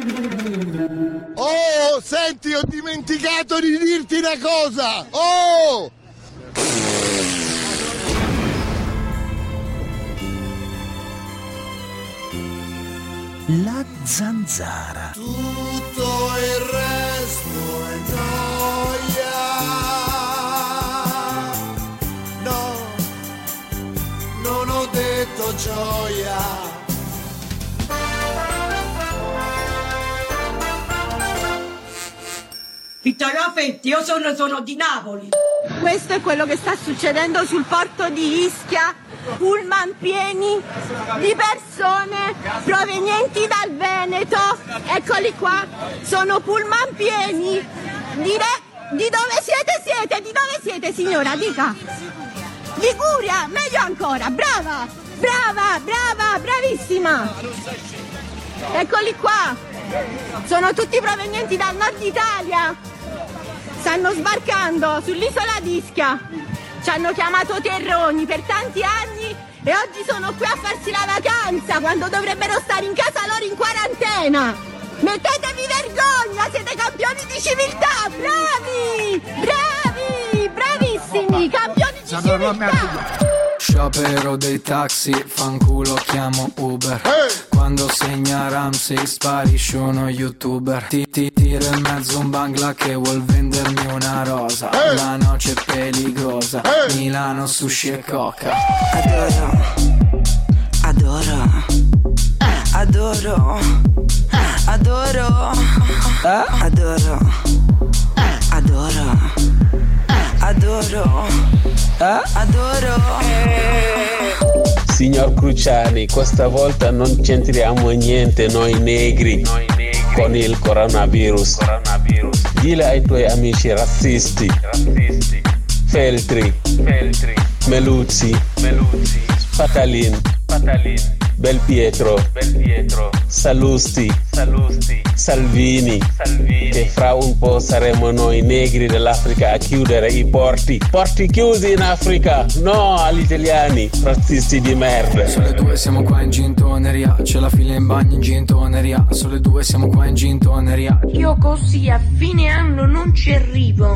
Oh, senti, ho dimenticato di dirti una cosa! Oh! La zanzara. Tutto il resto è gioia. No, non ho detto gioia. Vittorio Fetti, io sono di Napoli. Questo è quello che sta succedendo sul porto di Ischia. Pullman pieni di persone provenienti dal Veneto. Eccoli qua, sono pullman pieni. Di dove siete? Di dove siete, signora? Dica. Liguria, meglio ancora. Brava, bravissima. Eccoli qua. Sono tutti provenienti dal nord Italia. Stanno sbarcando sull'isola di Ischia. Ci hanno chiamato terroni per tanti anni e oggi sono qui a farsi la vacanza quando dovrebbero stare in casa loro in quarantena. Mettetevi vergogna, siete campioni di civiltà, bravissimi, campioni di civiltà. Sciopero dei taxi, fanculo chiamo Uber. Quando segna Ramsey sparisce uno youtuber. Ti tiro in mezzo un bangla che vuol vendermi una rosa. La noce peligrosa, Milano, sushi e coca. Adoro. Signor Cruciani, questa volta non c'entriamo niente noi negri con il coronavirus. Dile ai tuoi amici razzisti. Feltri. Meluzzi. Patalin. Belpietro. Salusti. Salvini. Che fra un po' saremo noi negri dell'Africa a chiudere i porti chiusi in Africa, no agli italiani, razzisti di merda. Sulle 2 siamo qua in gintoneria, c'è la fila in bagno in gintoneria. Sulle 2 siamo qua in gintoneria. Io così a fine anno non ci arrivo.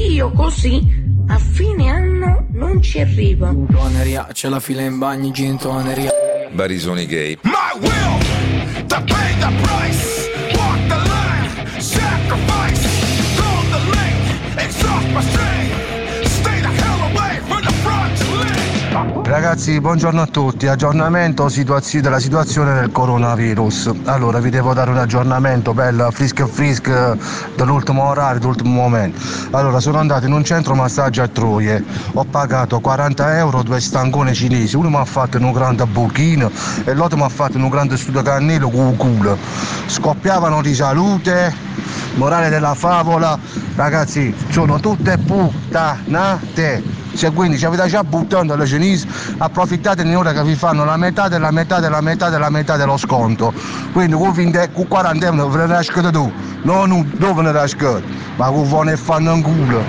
Gintoneria, c'è la fila in bagno in gintoneria. Barisoni gay. My will to pay the price, walk the line, sacrifice, go the length, exhaust my strength, stay the hell away from the front line. Ragazzi, buongiorno a tutti. Aggiornamento della situazione del coronavirus. Allora, vi devo dare un aggiornamento bello frisk dell'ultimo orario, dell'ultimo momento. Allora, sono andato in un centro massaggio a Troie, ho pagato 40 euro, 2 stancone cinesi. Uno mi ha fatto in un grande buchino e l'altro mi ha fatto in un grande studio cannello con culo. Scoppiavano di salute, morale della favola. Ragazzi, sono tutte puttanate. Se quindi ci avete già buttando alle cinesi, approfittate in ora che vi fanno la metà dello sconto. Quindi con 40 euro ve ne rascate tu, non dove ne rascate, ma con voi ne fanno un culo.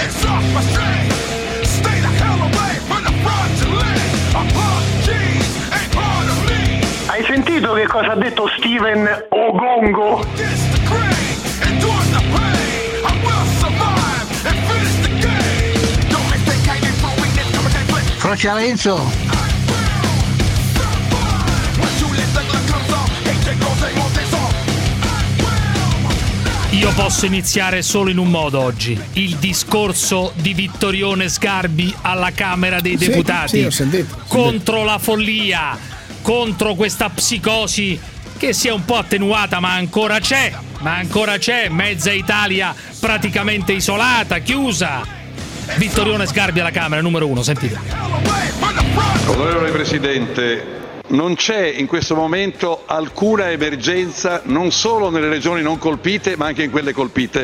Hai sentito che cosa ha detto Steven Ogongo? Croce Renzo. Io posso iniziare solo in un modo oggi: il discorso di Vittorione Sgarbi alla Camera dei Deputati contro la follia, contro questa psicosi che si è un po' attenuata ma ancora c'è, mezza Italia praticamente isolata, chiusa. Vittorione Sgarbi alla Camera, numero 1, sentite. Onorevole Presidente, non c'è in questo momento alcuna emergenza, non solo nelle regioni non colpite, ma anche in quelle colpite.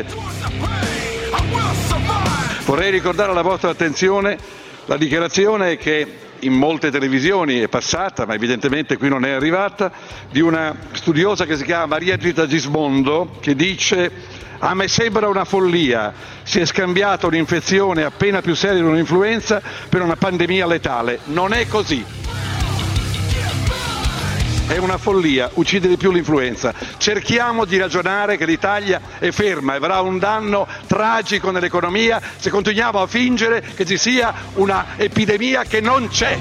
Vorrei ricordare alla vostra attenzione la dichiarazione che in molte televisioni è passata, ma evidentemente qui non è arrivata, di una studiosa che si chiama Maria Gita Gismondo, che dice: a me sembra una follia, si è scambiata un'infezione appena più seria di un'influenza per una pandemia letale. Non è così. è una follia, uccide di più l'influenza. Cerchiamo di ragionare che l'Italia è ferma e avrà un danno tragico nell'economia se continuiamo a fingere che ci sia una epidemia che non c'è.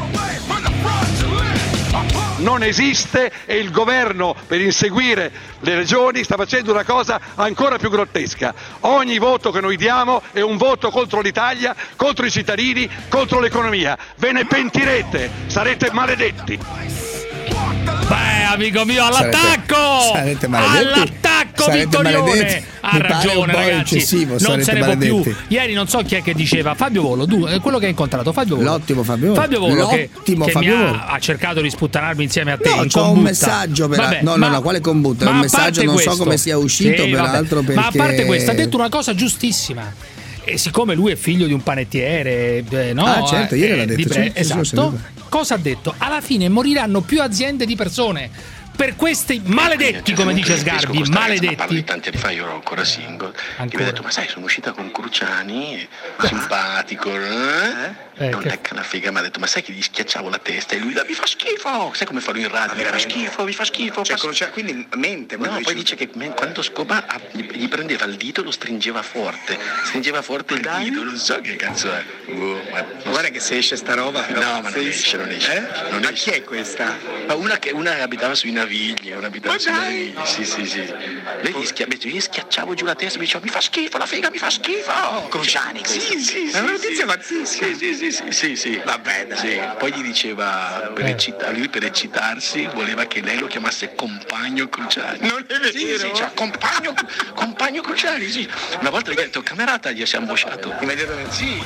Non esiste e il governo, per inseguire le regioni, sta facendo una cosa ancora più grottesca. Ogni voto che noi diamo è un voto contro l'Italia, contro i cittadini, contro l'economia. Ve ne pentirete, sarete maledetti. Beh, amico mio, all'attacco! Sarete maledetti. All'attacco, Vittorione! Ha ragione, ragazzi, non se ne può più. Ieri non so chi è che diceva, Fabio Volo, quello che hai incontrato, Fabio Volo. L'ottimo Fabio Volo. Fabio Volo che ha cercato di sputtanarmi insieme a te. No, c'ho un messaggio per... No, quale combutta? È un messaggio, non so come sia uscito, peraltro, perché... Ma a parte questo, ha detto una cosa giustissima. E siccome lui è figlio di un panettiere, no? Certo, ieri l'ha detto. Esatto. Cosa ha detto? Alla fine moriranno più aziende di persone per questi maledetti, come dice Sgarbi, maledetti. Parlo di tanti anni fa, io ero ancora single, che mi ha detto, ma sai, sono uscita con Cruciani, simpatico, non lecca la figa, mi ha detto, ma sai che gli schiacciavo la testa e lui mi fa schifo, sai come farlo in radio, mi fa schifo. Cioè, quindi mente. No, poi dice che quando scopa gli prendeva il dito e lo stringeva forte il dito, non so che cazzo è. Guarda che se esce sta roba. No, ma non esce. Ma chi è questa? Ma una che abitava sui Navigli, sì. Lei gli schiacciavo giù la testa e mi diceva, mi fa schifo la figa, mi fa schifo. Cruciani, sì. È una notizia pazzesca. Sì. Vabbè, dai. Sì. Poi gli diceva, lui per eccitarsi voleva che lei lo chiamasse compagno Cruciani. Non è vero? Sì, cioè, compagno Cruciani, sì. Una volta gli ha detto camerata, gli si è ambosciato. Immediatamente. Sì.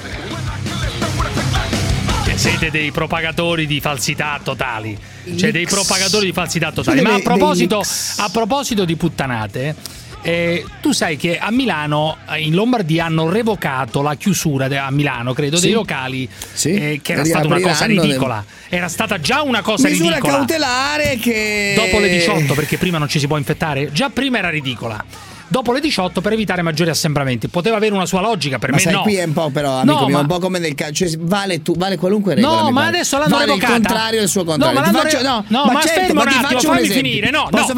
Siete dei propagatori di falsità totali. Dei propagatori di falsità totali. Ma a proposito di puttanate, tu sai che a Milano, in Lombardia, hanno revocato la chiusura a Milano, credo, dei locali, che era stata una cosa ridicola. Era stata già una cosa misura ridicola. Cautelare che dopo le 18, perché prima non ci si può infettare. Già prima era ridicola. Dopo le 18 per evitare maggiori assembramenti. Poteva avere una sua logica, per me sai, no. Qui è un po', però, amico mio, un po' come nel calcio, cioè, vale qualunque regola. No, ma adesso l'hanno revocata. Il contrario del suo contrario. Ma fermo un attimo, fammi finire.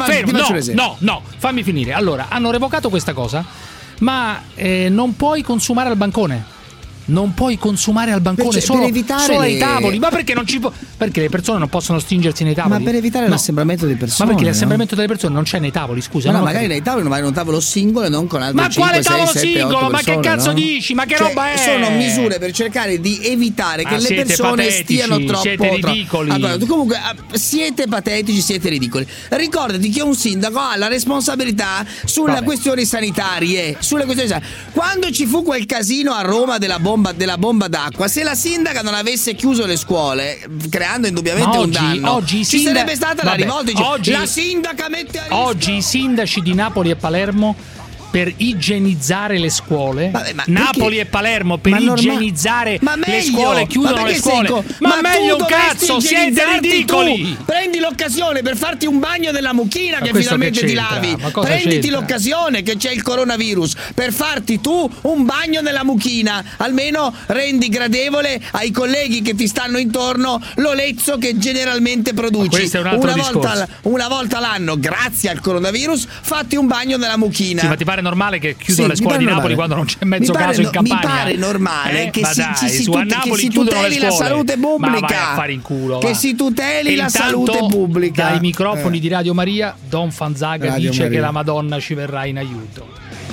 Fammi finire. Allora, hanno revocato questa cosa, ma non puoi consumare al bancone. Non puoi consumare al bancone, solo ai tavoli. Ma perché non ci può? Perché le persone non possono stringersi nei tavoli? Ma per evitare l'assembramento di persone. Ma perché l'assembramento delle persone non c'è nei tavoli, scusa? No, magari nei tavoli, ma in un tavolo singolo e non con altri 5, quale 6, tavolo 7, singolo? 8 ma persone, che cazzo dici? Ma che roba è? Sono misure per cercare di evitare che le persone stiano troppo. Siete ridicoli. Allora, comunque, siete patetici, siete ridicoli. Ricordati che un sindaco ha la responsabilità sulle questioni sanitarie. Quando ci fu quel casino a Roma della bomba d'acqua, se la sindaca non avesse chiuso le scuole, creando indubbiamente un danno, ci sarebbe stata la rivolta. La sindaca mette a rischio. Oggi i sindaci di Napoli e Palermo, per igienizzare le scuole, Napoli e Palermo per igienizzare le scuole, chiudono le scuole. Ma meglio un cazzo, siete ridicoli. Prendi l'occasione per farti un bagno nella mucchina, che finalmente ti lavi. Prenditi l'occasione che c'è il coronavirus per farti tu un bagno nella mucchina. Almeno rendi gradevole ai colleghi che ti stanno intorno l'olezzo che generalmente produci. Questo è un altro discorso. Una volta l'anno, grazie al coronavirus, fatti un bagno nella mucchina. Sì, ma ti pare normale che chiudono le scuole di Napoli quando non c'è mezzo caso in Campania? Mi pare normale che si tuteli la salute pubblica. Ma vai a fare in culo, che si tuteli la salute pubblica. Dai microfoni di Radio Maria, Don Fanzaga dice che la Madonna ci verrà in aiuto.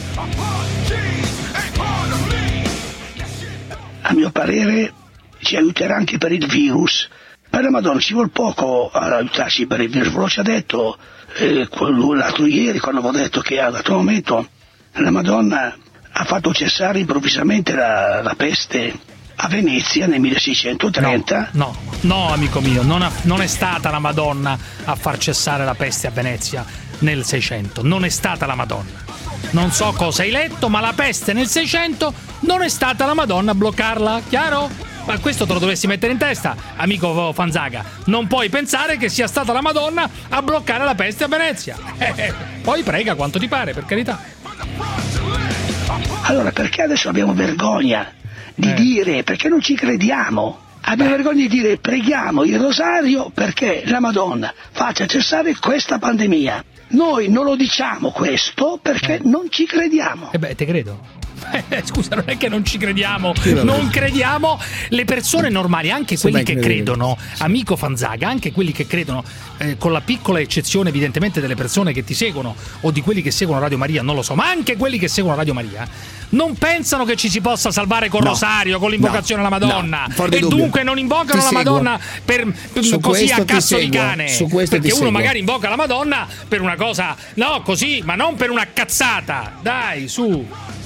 A mio parere ci aiuterà anche per il virus. Per la Madonna ci vuole poco ad aiutarci per il virus. Ve lo ci ha detto l'altro ieri, quando avevo detto che ad altro momento la Madonna ha fatto cessare improvvisamente la peste a Venezia nel 1630. No, amico mio, non è stata la Madonna a far cessare la peste a Venezia nel 600. Non è stata la Madonna. Non so cosa hai letto, ma la peste nel 600 non è stata la Madonna a bloccarla, chiaro? Ma questo te lo dovresti mettere in testa, amico Fanzaga. Non puoi pensare che sia stata la Madonna a bloccare la peste a Venezia. Poi prega quanto ti pare, per carità. Allora perché adesso abbiamo vergogna di dire, perché non ci crediamo? Abbiamo vergogna di dire preghiamo il rosario perché la Madonna faccia cessare questa pandemia. Noi non lo diciamo questo perché non ci crediamo. Te credo. Scusa, non è che non ci crediamo, non crediamo. Le persone normali, anche quelli che credono, amico Fanzaga, anche quelli che credono, con la piccola eccezione evidentemente delle persone che ti seguono o di quelli che seguono Radio Maria, non lo so, ma anche quelli che seguono Radio Maria non pensano che ci si possa salvare col rosario, con l'invocazione alla Madonna, e dunque non invocano la Madonna per così a cazzo di cane, perché uno magari invoca la Madonna per una cosa, no, così, ma non per una cazzata. Dai, su.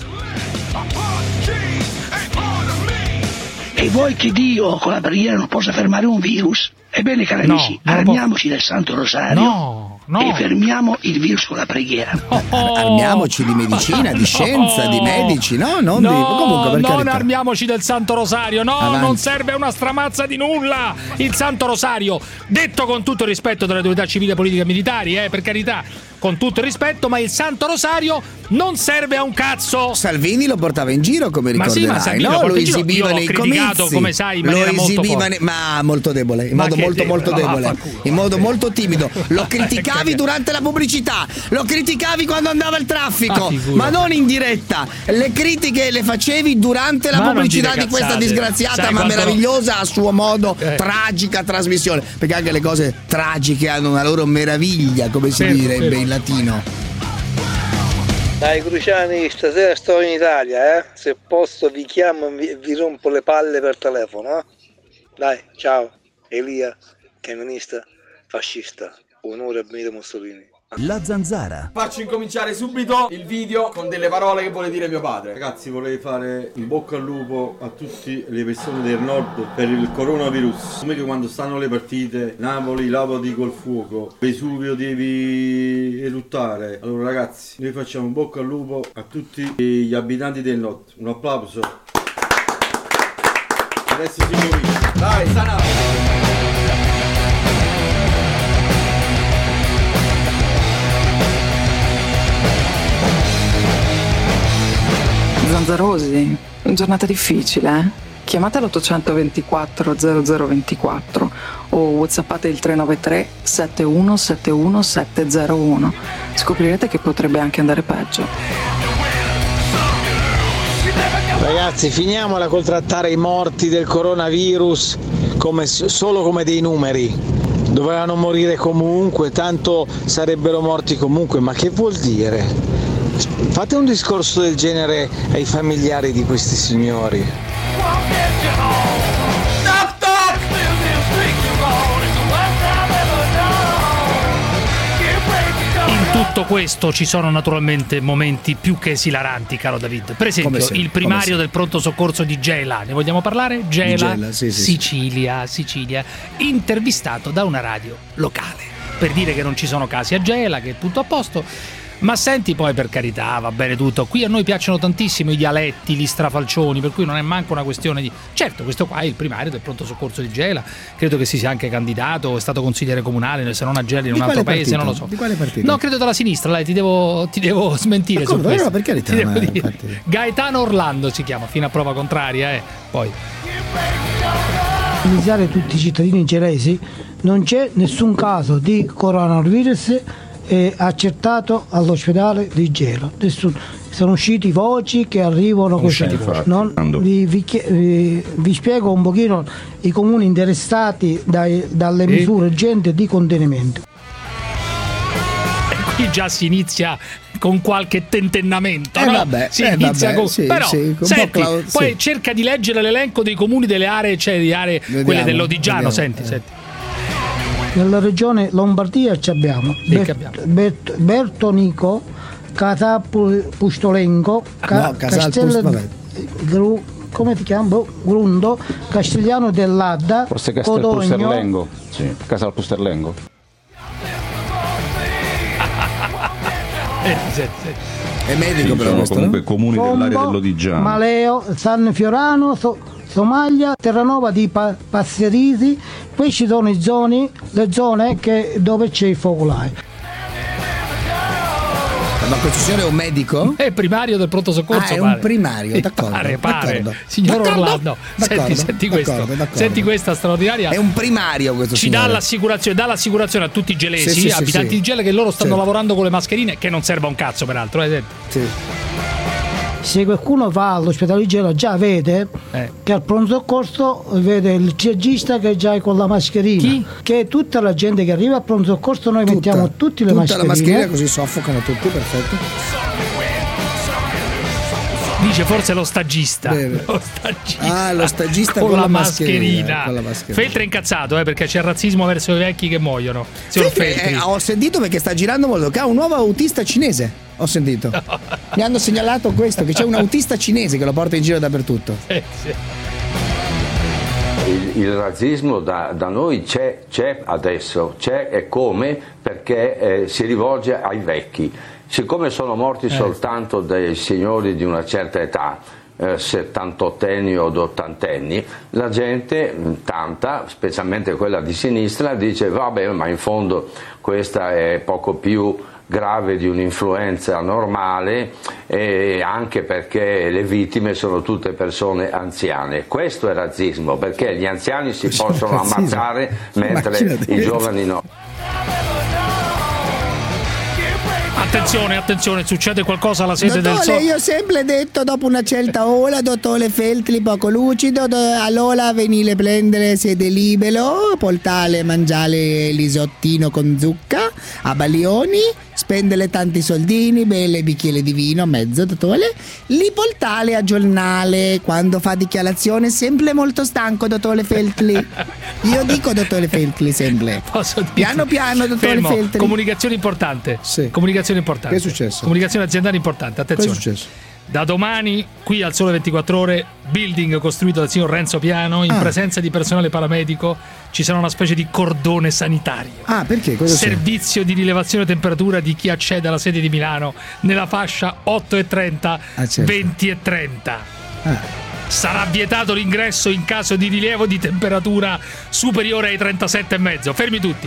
E vuoi che Dio con la preghiera non possa fermare un virus? Ebbene, cari amici, armiamoci del Santo Rosario e fermiamo il virus con la preghiera. Armiamoci di medicina, di scienza, di medici, comunque, non armiamoci del Santo Rosario, non serve una stramazza di nulla il Santo Rosario, detto con tutto il rispetto delle autorità civili, politiche e militari, per carità, con tutto il rispetto, ma il Santo Rosario non serve a un cazzo. Salvini lo portava in giro, come ricorderai, ma Salvini lo esibiva nei comizi, come sai, in maniera molto forte. Ma molto debole, in modo molto debole, in modo molto timido. Lo criticavi durante la pubblicità, lo criticavi quando andava il traffico, ma non in diretta. Le critiche le facevi durante la pubblicità di questa disgraziata ma meravigliosa, a suo modo, tragica trasmissione, perché anche le cose tragiche hanno una loro meraviglia, come si direbbe in latino. Dai Cruciani, stasera sto in Italia, se posso vi chiamo e vi rompo le palle per telefono, Dai, ciao, Elia, camionista, fascista, onore a Benito Mussolini. La Zanzara. Faccio incominciare subito il video con delle parole che vuole dire mio padre. Ragazzi, vorrei fare in bocca al lupo a tutte le persone del nord per il coronavirus. Come che quando stanno le partite, Napoli lavati col fuoco, Vesuvio devi eruttare. Allora ragazzi, noi facciamo in bocca al lupo a tutti gli abitanti del nord. Un applauso. Adesso si comincia. Dai, sana. Zanzarosi, giornata difficile, Chiamate l'824 0024 o whatsappate il 393 7171 701. Scoprirete che potrebbe anche andare peggio. Ragazzi, finiamola col trattare i morti del coronavirus solo come dei numeri. Dovevano morire comunque, tanto sarebbero morti comunque, ma che vuol dire? Fate un discorso del genere ai familiari di questi signori. In tutto questo ci sono naturalmente momenti più che esilaranti, caro David. Per esempio, il primario del pronto soccorso di Gela, ne vogliamo parlare? Gela, sì. Sicilia, intervistato da una radio locale per dire che non ci sono casi a Gela, che è tutto a posto. Ma senti, poi, per carità, va bene tutto. Qui a noi piacciono tantissimo i dialetti, gli strafalcioni, per cui non è manco una questione di... Certo, questo qua è il primario del pronto soccorso di Gela, credo che si sia anche candidato, è stato consigliere comunale, se non a Gela in un altro paese, non lo so. Di quale partito? No, credo dalla sinistra, ti devo smentire su questo. No, per carità, Gaetano Orlando si chiama, fino a prova contraria, poi. Iniziare tutti i cittadini gelesi, non c'è nessun caso di coronavirus accertato all'ospedale di Gela. Sono usciti voci che arrivano così. Vi spiego un pochino i comuni interessati dalle misure urgenti di contenimento. E qui già si inizia con qualche tentennamento, no? Poi cerca di leggere l'elenco dei comuni delle aree, quelle dell'Odigiano. Senti. Nella regione Lombardia abbiamo Bertonico, Casapustolengo, come ti chiamo? Grundo, Castigliano dell'Adda, forse Castelpusterlengo. Sì, Casalpusterlengo. È medico però questo, comunque comuni dell'area dell'Odigiano. Maleo, San Fiorano, Somaglia, Terranova di Passerisi. Queste sono le zone dove c'è i focolai. Ma questo signore è un medico? È primario del pronto soccorso. È un primario, d'accordo. Pare. D'accordo. Signor D'accordo. Orlando, senti questo. Senti questa straordinaria. È un primario questo Ci signore. dà l'assicurazione a tutti i gelesi, Sì, abitanti di Gela, che loro stanno Sì. lavorando con le mascherine, che non serve a un cazzo peraltro. Sì. Se qualcuno va all'ospedale di Gela già vede che al pronto soccorso vede il triagista che già è con la mascherina. Chi? Che tutta la gente che arriva al pronto soccorso noi mettiamo tutte le mascherine. Tutta la mascherina così soffocano tutti, perfetto. Dice forse lo stagista. Lo stagista con la mascherina. mascherina. Feltri è incazzato perché c'è razzismo verso i vecchi che muoiono. Signor Feltri. Ho sentito perché sta girando molto che ha un nuovo autista cinese. Ho sentito. Mi hanno segnalato questo, che c'è un autista cinese che lo porta in giro dappertutto. Sì. Il razzismo da noi c'è adesso, c'è e come, perché si rivolge ai vecchi. Siccome sono morti soltanto dei signori di una certa età, 78enni o 80enni, la gente, tanta, specialmente quella di sinistra, dice vabbè, ma in fondo questa è poco più grave di un'influenza normale, e anche perché le vittime sono tutte persone anziane. Questo è razzismo, perché gli anziani si possono ammazzare mentre i giovani no. Attenzione, succede qualcosa alla sede del Dottore, io ho sempre detto dopo una certa ora, dottore Feltri poco lucido, allora venire prendere sede libero, portare mangiare l'isottino con zucca a Balioni, spendere tanti soldini, belle bicchiere di vino, mezzo, dottore, li portare a giornale quando fa dichiarazione, sempre molto stanco, dottore Feltri. Io dico dottore Feltri sempre. Piano piano, dottore Feltri. Comunicazione importante. Sì. Comunicazione importante. Che è successo? Comunicazione aziendale importante. Attenzione. Che è successo? Da domani, qui al Sole 24 Ore, building costruito dal signor Renzo Piano, in presenza di personale paramedico, ci sarà una specie di cordone sanitario. Ah, perché? Cosa Servizio di rilevazione temperatura di chi accede alla sede di Milano nella fascia 8:30, certo. 20:30. Sarà vietato l'ingresso in caso di rilievo di temperatura superiore ai 37,5. Fermi tutti.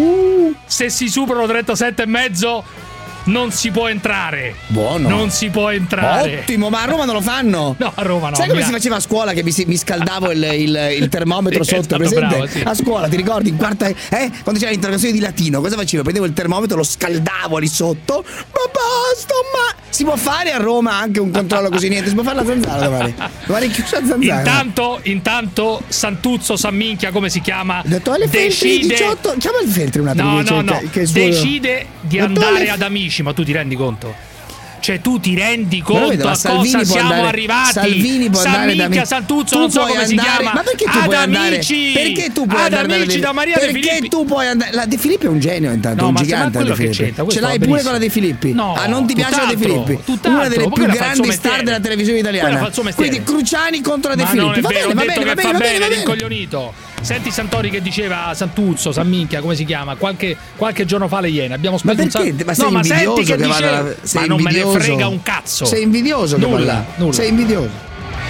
Se si superano 37,5 non si può entrare. Buono. Non si può entrare. Ottimo, ma a Roma non lo fanno? No, a Roma no. Sai come si faceva a scuola che mi scaldavo il termometro sotto, presente? Bravo, sì. A scuola, ti ricordi? In quarta, quando c'era l'interrogazione di latino, cosa facevo? Prendevo il termometro, lo scaldavo lì sotto. Ma basta, ma si può fare a Roma anche un controllo così? Niente, si può fare la zanzara domani. Domani chiusa zanzara. Intanto Santuzzo Samminchia, come si chiama? Dottore Feltri 18. Chiama il Feltri un attimo. No. Che Decide di andare ad Amici. Ma tu ti rendi conto? Cioè tu ti rendi conto a cosa siamo arrivati? Salvini può andare da Amici. Santuzzo, non so come si chiama. Ma perché tu puoi andare? Perché tu puoi andare Amici da Maria De Filippi? Perché tu puoi andare? La De Filippi è un genio intanto, un gigante. quello che c'entra, ce l'hai pure con la De Filippi? No, non ti piace la De Filippi? Una delle più grandi star della televisione italiana. Quindi Cruciani contro la De Filippi. Va bene, rincoglionito. Senti Santori che diceva Santuzzo, Samminchia, come si chiama? Qualche giorno fa le Iene. Abbiamo speso un sacco. Ma sei invidioso che diceva, ma non me ne frega un cazzo. Sei invidioso che nulla. Sei invidioso.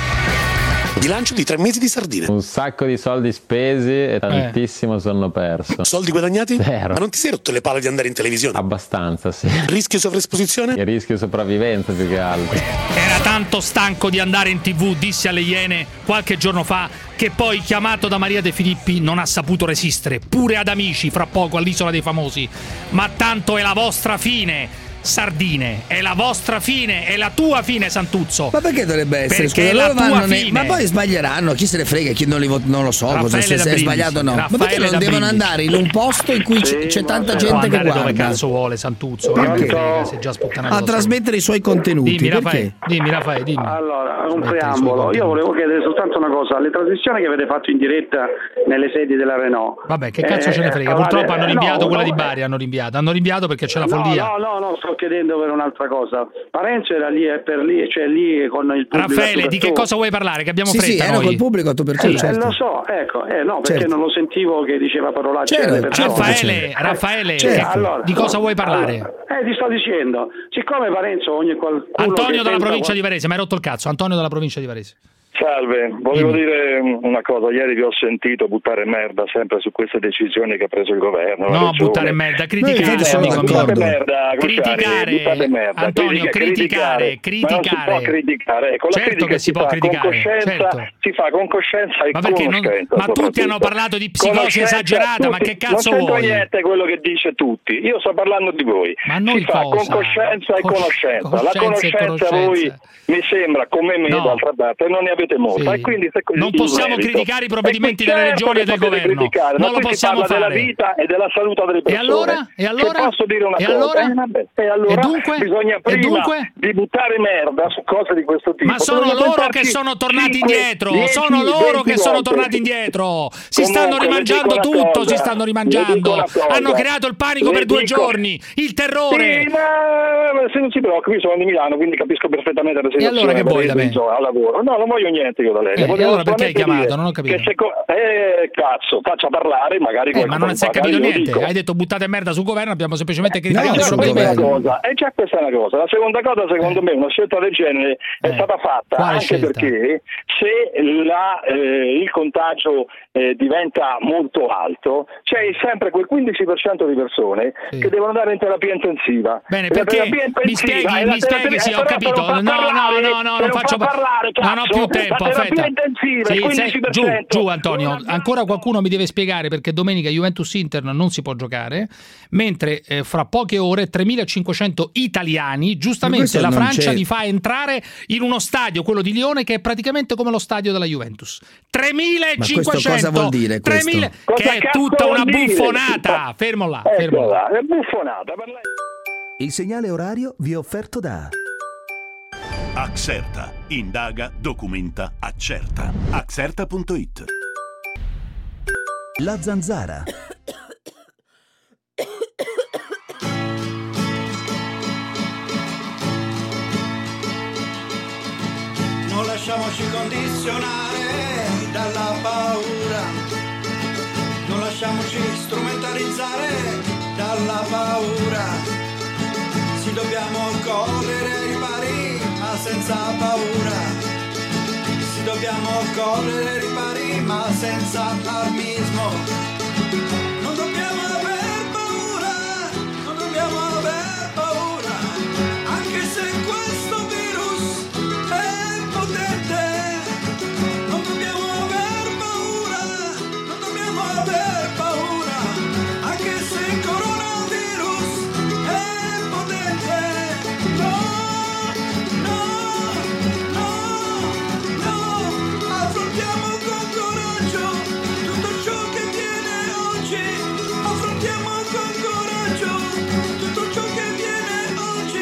Bilancio di 3 mesi di sardine. Un sacco di soldi spesi e tantissimo sonno perso. Soldi guadagnati? Zero. Ma non ti sei rotto le palle di andare in televisione? Abbastanza, sì. Rischio sovraesposizione? Il rischio sopravvivenza più che altro. Era tanto stanco di andare in TV, disse alle Iene qualche giorno fa, che poi, chiamato da Maria De Filippi, non ha saputo resistere. Pure ad Amici, fra poco all'Isola dei Famosi. Ma tanto è la vostra fine. Sardine, è la vostra fine, è la tua fine, Santuzzo. Ma perché dovrebbe essere? Perché scusa, loro vanno fine. Ma poi sbaglieranno, chi se ne frega, chi non lo so, cosa, se è sbagliato o no. Ma perché non devono andare in un posto in cui c'è tanta gente che guarda? Dove cazzo vuole Santuzzo? Perché? A trasmettere i suoi contenuti. Dimmi Raffaele, dimmi. Allora, un preambolo. Io volevo chiedere soltanto una cosa. Le trasmissioni che avete fatto in diretta nelle sedi della Renault. Vabbè, che cazzo ce ne frega? Purtroppo hanno rinviato quella di Bari, hanno rinviato perché c'è la follia. No, sto chiedendo per un'altra cosa. Parenzo era lì per lì, cioè lì con il pubblico. Raffaele, di che cosa vuoi parlare? Che abbiamo fretta ero noi. col pubblico a tu per certo. Lo so, ecco, no, perché non lo sentivo che diceva parolacce. Raffaele, allora, di cosa vuoi parlare? Ti sto dicendo, siccome Parenzo qualcuno Antonio dalla provincia di Varese, mi hai rotto il cazzo, Antonio dalla provincia di Varese. Salve, volevo dire una cosa, ieri vi ho sentito buttare merda sempre su queste decisioni che ha preso il governo. No, buttare merda, criticare, amico mio. Buttate merda, Cruciani, buttate merda. Antonio, criticare. Ma non si può criticare. Ecco, la certo che si può criticare, certo. Si fa con coscienza e conoscenza. Ma tutti hanno parlato di psicosi esagerata, ma che cazzo vuoi? vuoi? Non c'entra niente quello che dice tutti, io sto parlando di voi. Ma noi si fa con coscienza e conoscenza. La conoscenza voi mi sembra, come me d'altra parte, non ne avete molta. E quindi se così non possiamo criticare i provvedimenti delle regioni e del governo, non lo possiamo fare. Della vita e della salute delle persone. E allora? Se posso dire una cosa? E allora bisogna prima di buttare merda su cose di questo tipo. Ma sono loro che sono tornati indietro, sono loro che sono tornati indietro. Si stanno rimangiando tutto, si stanno rimangiando. Hanno creato il panico per 2 giorni, il terrore. Sì, ma se non si preoccupi, sono di Milano, quindi capisco perfettamente la situazione. E allora che vuoi da me? Al lavoro. No, non voglio niente io da lei. E allora perché hai chiamato? Non ho capito. Cazzo, faccia parlare magari ma non si è capito niente. Hai detto buttate merda sul governo, abbiamo semplicemente criticato il provvedimento. Già questa è una cosa. La seconda cosa, secondo me, una scelta del genere è stata fatta anche perché se il contagio diventa molto alto, c'è sempre quel 15% di persone che devono andare in terapia intensiva. Bene, perché mi spieghi, sì, ho capito. No, non faccio parlare, non ho più tempo. Aspetta. Giù, Antonio, ancora qualcuno mi deve spiegare perché domenica Juventus-Inter non si può giocare, mentre fra poche ore 3.500 italiani, giustamente la Francia li fa entrare in uno stadio, quello di Lione, che è praticamente come lo stadio della Juventus. 3.500! Ma cosa vuol dire questo? 3.000, che è tutta una buffonata! Fermo là. È buffonata. Il segnale orario vi è offerto da Axerta. Indaga, documenta, accerta. Axerta.it. La Zanzara. Non lasciamoci condizionare dalla paura, non lasciamoci strumentalizzare dalla paura. Sì, dobbiamo correre ai ripari, ma senza paura. Sì, dobbiamo correre ai ripari, ma senza allarmismo. Non dobbiamo aver paura, non dobbiamo aver paura, anche se questo virus è potente. Non dobbiamo aver paura, non dobbiamo aver paura, anche se il coronavirus è potente. Affrontiamo con coraggio tutto ciò che viene oggi. Affrontiamo con coraggio tutto ciò che viene oggi.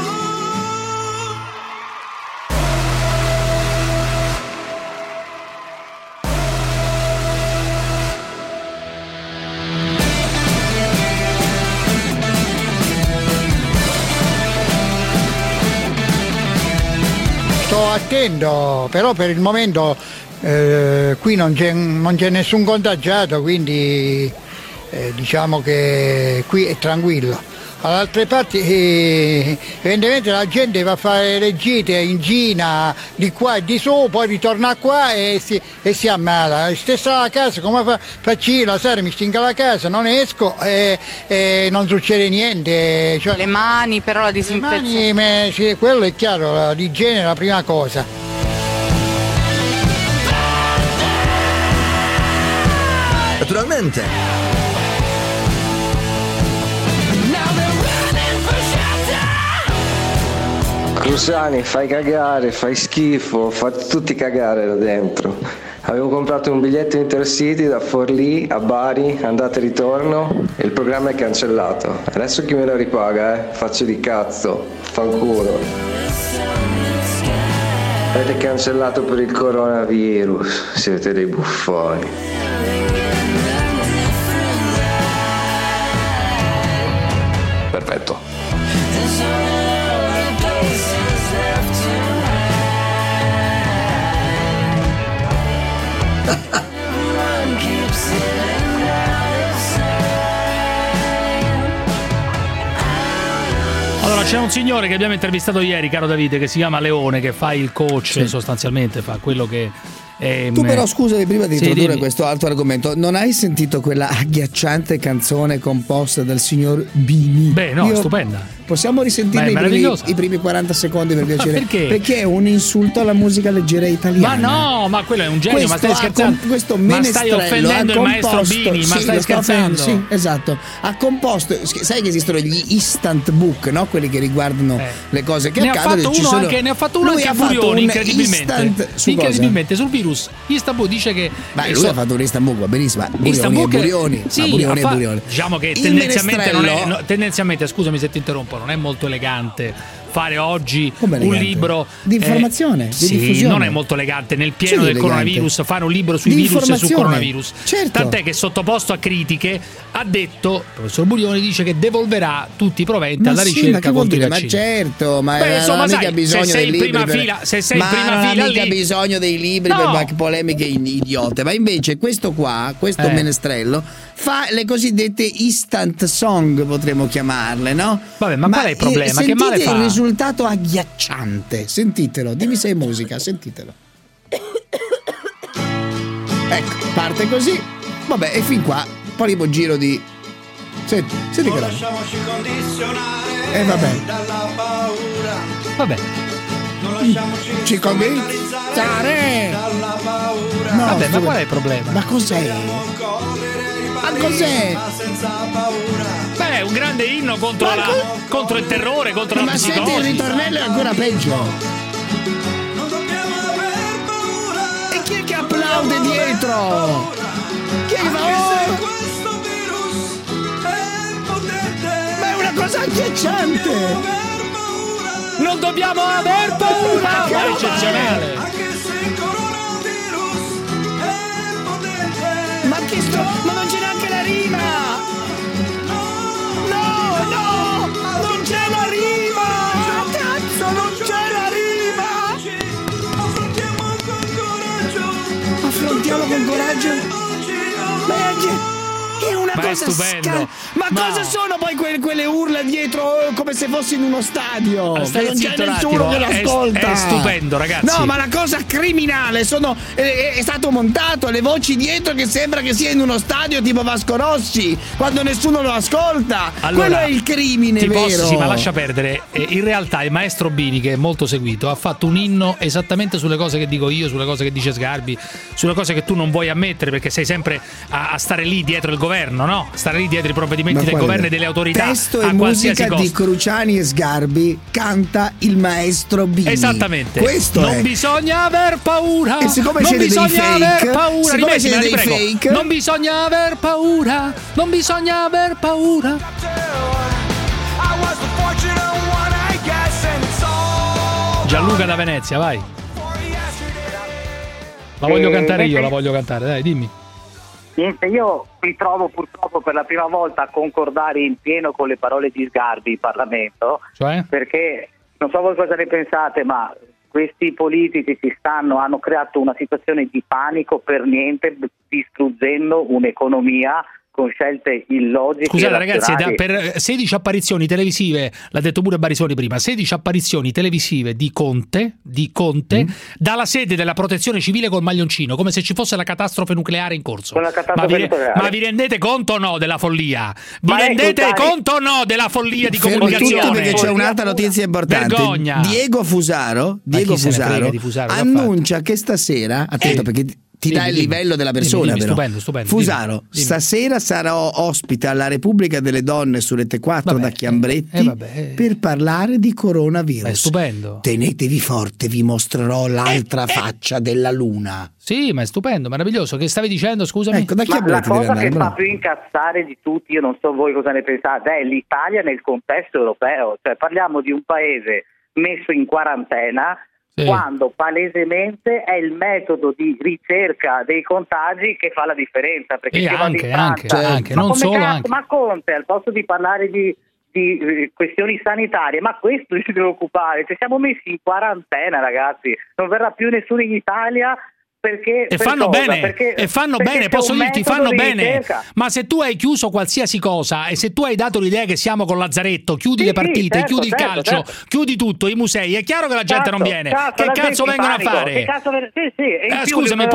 Sto attento, però per il momento qui non c'è nessun contagiato, quindi diciamo che qui è tranquillo. All'altre parti evidentemente la gente va a fare le gite in Cina di qua e di su, poi ritorna qua e si ammala. Stessa la casa, come faccio io la sera, mi stingo la casa, non esco e non succede niente. Cioè, le mani, però la disinfezione. Sì, quello è chiaro, l'igiene è la prima cosa. Naturalmente. Cruciani, fai cagare, fai schifo, fate tutti cagare là dentro. Avevo comprato un biglietto Intercity da Forlì a Bari, andata e ritorno, e il programma è cancellato. Adesso chi me lo ripaga, Faccio di cazzo, fanculo. Avete cancellato per il coronavirus, siete dei buffoni. Perfetto. Allora c'è un signore che abbiamo intervistato ieri, caro Davide, che si chiama Leone, che fa il coach, sostanzialmente fa quello che... Tu però scusami, prima di introdurre questo altro argomento, non hai sentito quella agghiacciante canzone composta dal signor Bini? Beh, no, stupenda. Possiamo risentire i primi 40 secondi per piacere? Perché è un insulto alla musica leggera italiana. Ma no, ma quello è un genio, ma stai scherzando? Questo ma stai offendendo il maestro Bini, ma stai scherzando? Sì, esatto. Ha composto, sai che esistono gli instant book, no? Quelli che riguardano le cose che accadono. Ne ha fatto uno anche a Burioni, incredibilmente sul virus. Istanbul dice che lui ha fatto un Istanbul, va benissimo, Burioni. Diciamo che tendenzialmente, scusami se ti interrompo, non è molto elegante fare oggi un libro di informazione, di diffusione. Non è molto elegante nel pieno del coronavirus fare un libro sui virus e sul coronavirus. Certo. Tant'è che sottoposto a critiche ha detto, il professor Burioni dice che devolverà tutti i proventi alla ricerca contro i vaccini. Ma certo, ma insomma, non ha mica bisogno se sei dei libri se sei in prima fila non ha mica bisogno dei libri per polemiche idiote, ma invece questo menestrello fa le cosiddette instant song, potremmo chiamarle, no? Vabbè, ma qual è il problema? Che male fa? Il risultato agghiacciante. Sentitelo, dimmi se è musica, sentitelo. Ecco, parte così. Vabbè, e fin qua, primo giro di... Senti che roba. Vabbè. Vabbè. Ci condizione. No, vabbè, ma qual è il problema? Ma cos'è? Beh, un grande inno contro il terrore, contro la psicosi. Ma senti, il ritornello è ancora peggio. E chi è che applaude dietro? Chi è che fa? Ma è una cosa agghiacciante. Non dobbiamo aver paura. Ma è eccezionale. Ma non c'è neanche la rima! No! Non c'è la rima! Cazzo, non c'è la rima! Affrontiamo con coraggio! È una cosa stupendo! Ma cosa sono poi quelle urla dietro come se fossi in uno stadio? Non c'è nessuno che l'ascolta! È stupendo, ragazzi! No, ma la cosa criminale è stato montato, le voci dietro che sembra che sia in uno stadio tipo Vasco Rossi, quando nessuno lo ascolta. Allora, quello è il crimine, vero? Sì, ma lascia perdere. In realtà il maestro Bini, che è molto seguito, ha fatto un inno esattamente sulle cose che dico io, sulle cose che dice Sgarbi, sulle cose che tu non vuoi ammettere perché sei sempre a stare lì dietro il governo, no? Stare lì dietro i provvedimenti del governo e delle autorità. Testo e musica di Cruciani e Sgarbi, canta il maestro Bini. Esattamente. Questo non bisogna aver paura. E siccome non siete bisogna dei fake, aver paura. siccome siete dei fake, non bisogna aver paura. Non bisogna aver paura. Gianluca da Venezia, vai. La voglio cantare io, la voglio cantare, dai, dimmi. Niente, io mi trovo purtroppo per la prima volta a concordare in pieno con le parole di Sgarbi in Parlamento, cioè? Perché non so voi cosa ne pensate, ma questi politici hanno creato una situazione di panico per niente, distruggendo un'economia con scelte illogiche. Scusate ragazzi, per 16 apparizioni televisive, l'ha detto pure Barisoni prima, 16 apparizioni televisive di Conte dalla sede della protezione civile col maglioncino, come se ci fosse la catastrofe nucleare in corso. Ma vi rendete conto o no della follia? Vi rendete conto o no della follia di comunicazione? Perché c'è un'altra notizia importante. Vergogna. Diego Fusaro annuncia che stasera, attento perché ti dà il livello della persona, però. Stupendo. Fusaro, stasera sarò ospite alla Repubblica delle Donne su Rete 4 da Chiambretti per parlare di coronavirus. È stupendo. Tenetevi forte, vi mostrerò l'altra faccia della luna. Sì, ma è stupendo, meraviglioso. Che stavi dicendo, scusami? Ecco, da ma la cosa che fa più incazzare di tutti, io non so voi cosa ne pensate, è l'Italia nel contesto europeo. Cioè parliamo di un paese messo in quarantena, quando palesemente è il metodo di ricerca dei contagi che fa la differenza, perché anche, non solo, anche. Ma Conte al posto di parlare di questioni sanitarie, ma questo si deve occupare, siamo messi in quarantena, ragazzi, non verrà più nessuno in Italia perché e fanno bene, posso dirti, fanno bene. Ma se tu hai chiuso qualsiasi cosa e se tu hai dato l'idea che siamo con Lazzaretto, chiudi le partite, chiudi il calcio, chiudi tutto, i musei, è chiaro che la gente non viene. Che cazzo vengono a fare? Scusami,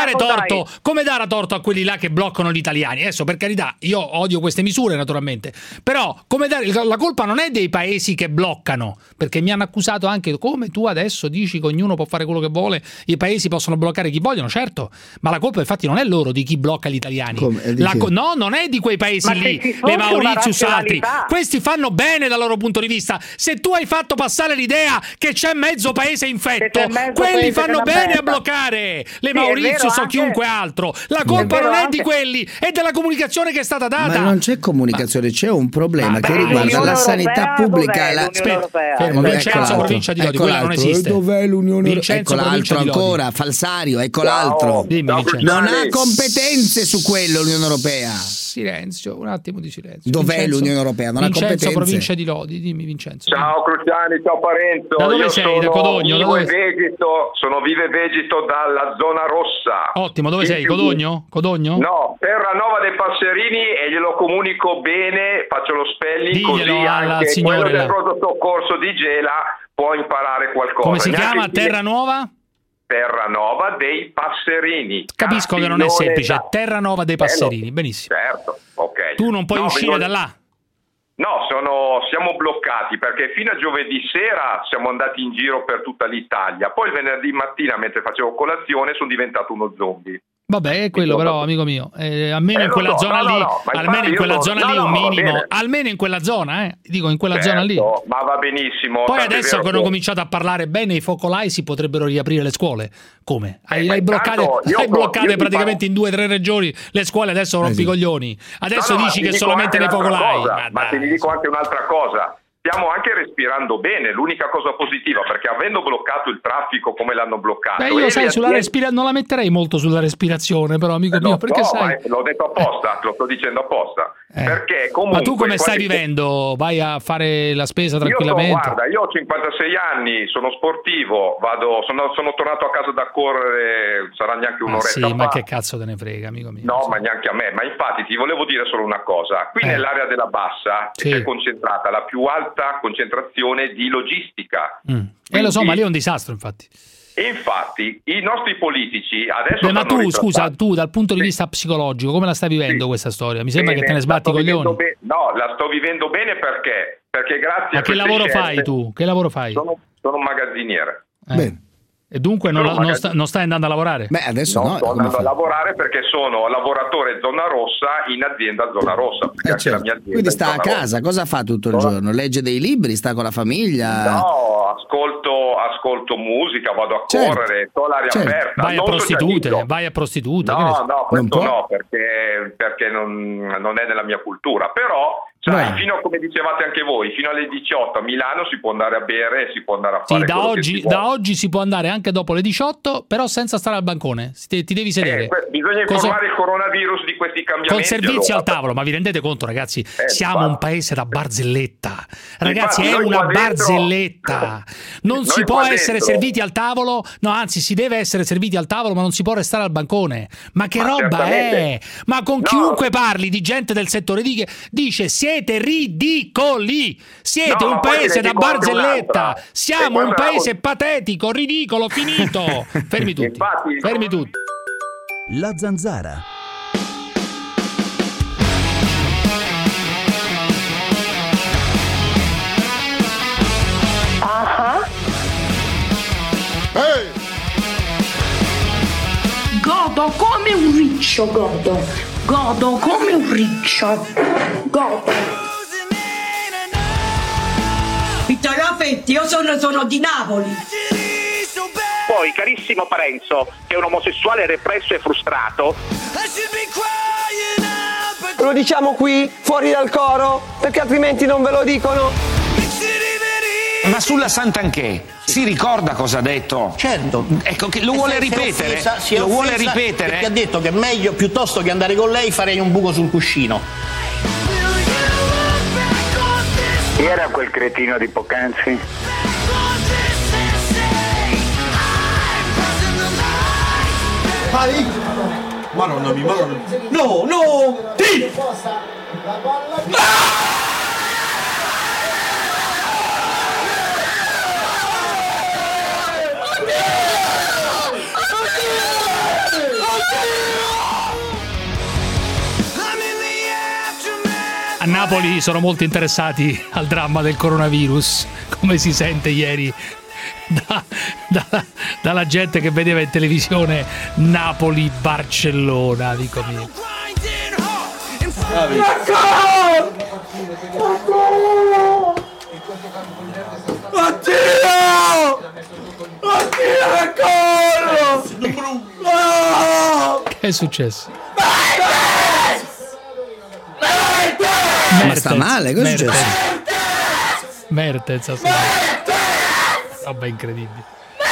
come dare torto a quelli là che bloccano gli italiani? Adesso, per carità, io odio queste misure naturalmente, però la colpa non è dei paesi che bloccano, perché mi hanno accusato anche, come tu adesso dici che ognuno può fare quello che vuole, i paesi possono bloccare chi vogliono, certo, ma la colpa infatti non è loro di chi blocca gli italiani. No, non è di quei paesi lì, le Mauritius, altri. Questi fanno bene dal loro punto di vista. Se tu hai fatto passare l'idea che c'è mezzo paese infetto, quelli fanno bene a bloccare le Mauritius o chiunque altro. La colpa non è di quelli, è della comunicazione che è stata data. Ma non c'è comunicazione, c'è un problema che riguarda la sanità pubblica. Fermo, Vincenzo, provincia di Lodi, quella non esiste. Dov'è l'Unione Europea? Ecco l'altro ancora, falsario, ecco l'altro. Non ha competenze su quello l'Unione Europea. Silenzio, un attimo di silenzio. Dov'è l'Unione Europea? Non ha competenze. Vincenzo, provincia di Lodi, dimmi Vincenzo. Ciao Cruciani, ciao Parenzo. Da dove sei? Da Codogno? Sono vivo e vegeto dalla zona rossa. Ottimo, dove sei? Codogno? No, Terranova dei Passerini, e glielo comunico bene, faccio lo spelling. Diglielo così anche quello del là. pronto soccorso di Gela può imparare qualcosa. Come si chiama? Terranova? Terranova dei Passerini. Capisco che non è semplice. Terranova dei Passerini, benissimo. Certo, ok. Tu non puoi uscire da là? No, siamo bloccati perché fino a giovedì sera siamo andati in giro per tutta l'Italia. Poi il venerdì mattina, mentre facevo colazione, sono diventato uno zombie. Vabbè, è quello però, amico mio. Almeno in quella zona lì, almeno in quella zona lì un minimo. Almeno in quella zona, dico in quella zona lì. Ma va benissimo. Poi adesso che hanno cominciato a parlare bene, i focolai si potrebbero riaprire le scuole. Come? Hai bloccate praticamente in 2 o 3 regioni le scuole, adesso rompi i coglioni. Adesso dici che solamente nei focolai. Ma ti dico anche un'altra cosa. Stiamo anche respirando bene, l'unica cosa positiva, perché avendo bloccato il traffico come l'hanno bloccato... io sai, non la metterei molto sulla respirazione, però, amico mio, perché sai... l'ho detto apposta, lo sto dicendo apposta. Perché comunque... Ma tu come stai vivendo? Vai a fare la spesa tranquillamente? Guarda, io ho 56 anni, sono sportivo, sono tornato a casa da correre, sarà neanche un'oretta fa. Ma che cazzo te ne frega, amico mio? No, ma neanche a me. Ma infatti ti volevo dire solo una cosa. Qui nell'area della Bassa è concentrata la più alta concentrazione di logistica. Lo so, ma lì è un disastro, infatti. E infatti i nostri politici adesso... ma tu, scusa, tu dal punto di vista psicologico come la stai vivendo questa storia? Mi sembra che te ne sbatti i coglioni. No, la sto vivendo bene perché grazie a che lavoro fai tu? Che lavoro fai? Sono un magazziniere. Bene. E dunque non stai andando a lavorare? Beh, adesso no. Sto andando a lavorare perché sono lavoratore zona rossa in azienda zona rossa. Certo. La mia azienda. Quindi sta a casa, rossa. Cosa fa tutto il giorno? Legge dei libri, sta con la famiglia? No, ascolto musica, vado a correre, sto all'aria aperta. Vai a prostitute? No, questo no, perché non è nella mia cultura, però... fino a, come dicevate anche voi, fino alle 18 a Milano si può andare a bere e si può andare a fare da oggi si può andare anche dopo le 18, però senza stare al bancone, ti devi sedere. Bisogna informare il coronavirus di questi cambiamenti. Con servizi al tavolo, ma vi rendete conto, ragazzi? Siamo un paese da barzelletta. Ragazzi, è una barzelletta. Non si può essere serviti al tavolo, no, anzi si deve essere serviti al tavolo, ma non si può restare al bancone. Ma che roba è? Ma con chiunque parli di gente del settore dice siete ridicoli, siete un paese da barzelletta, siamo un paese patetico, ridicolo, finito. Fermi tutti, fermi tutti. La Zanzara. Godo come un riccio, godo come un riccio, godo. Vittorio Affetti, io sono di Napoli. Poi, carissimo Parenzo, che è un omosessuale represso e frustrato. Lo diciamo qui, fuori dal coro, perché altrimenti non ve lo dicono. Ma sulla Santanchè si ricorda cosa ha detto? Certo. Ecco, che lo vuole ripetere? Lo vuole ripetere? Perché ha detto che è meglio, piuttosto che andare con lei, farei un buco sul cuscino. Chi era quel cretino di poc'anzi? Madonna mia, no, no! Sì! A Napoli sono molto interessati al dramma del coronavirus, come si sente ieri dalla gente che vedeva in televisione Napoli-Barcellona, amico mio. Che è successo? Ma sta male, cosa è successo? Mertens, roba incredibile.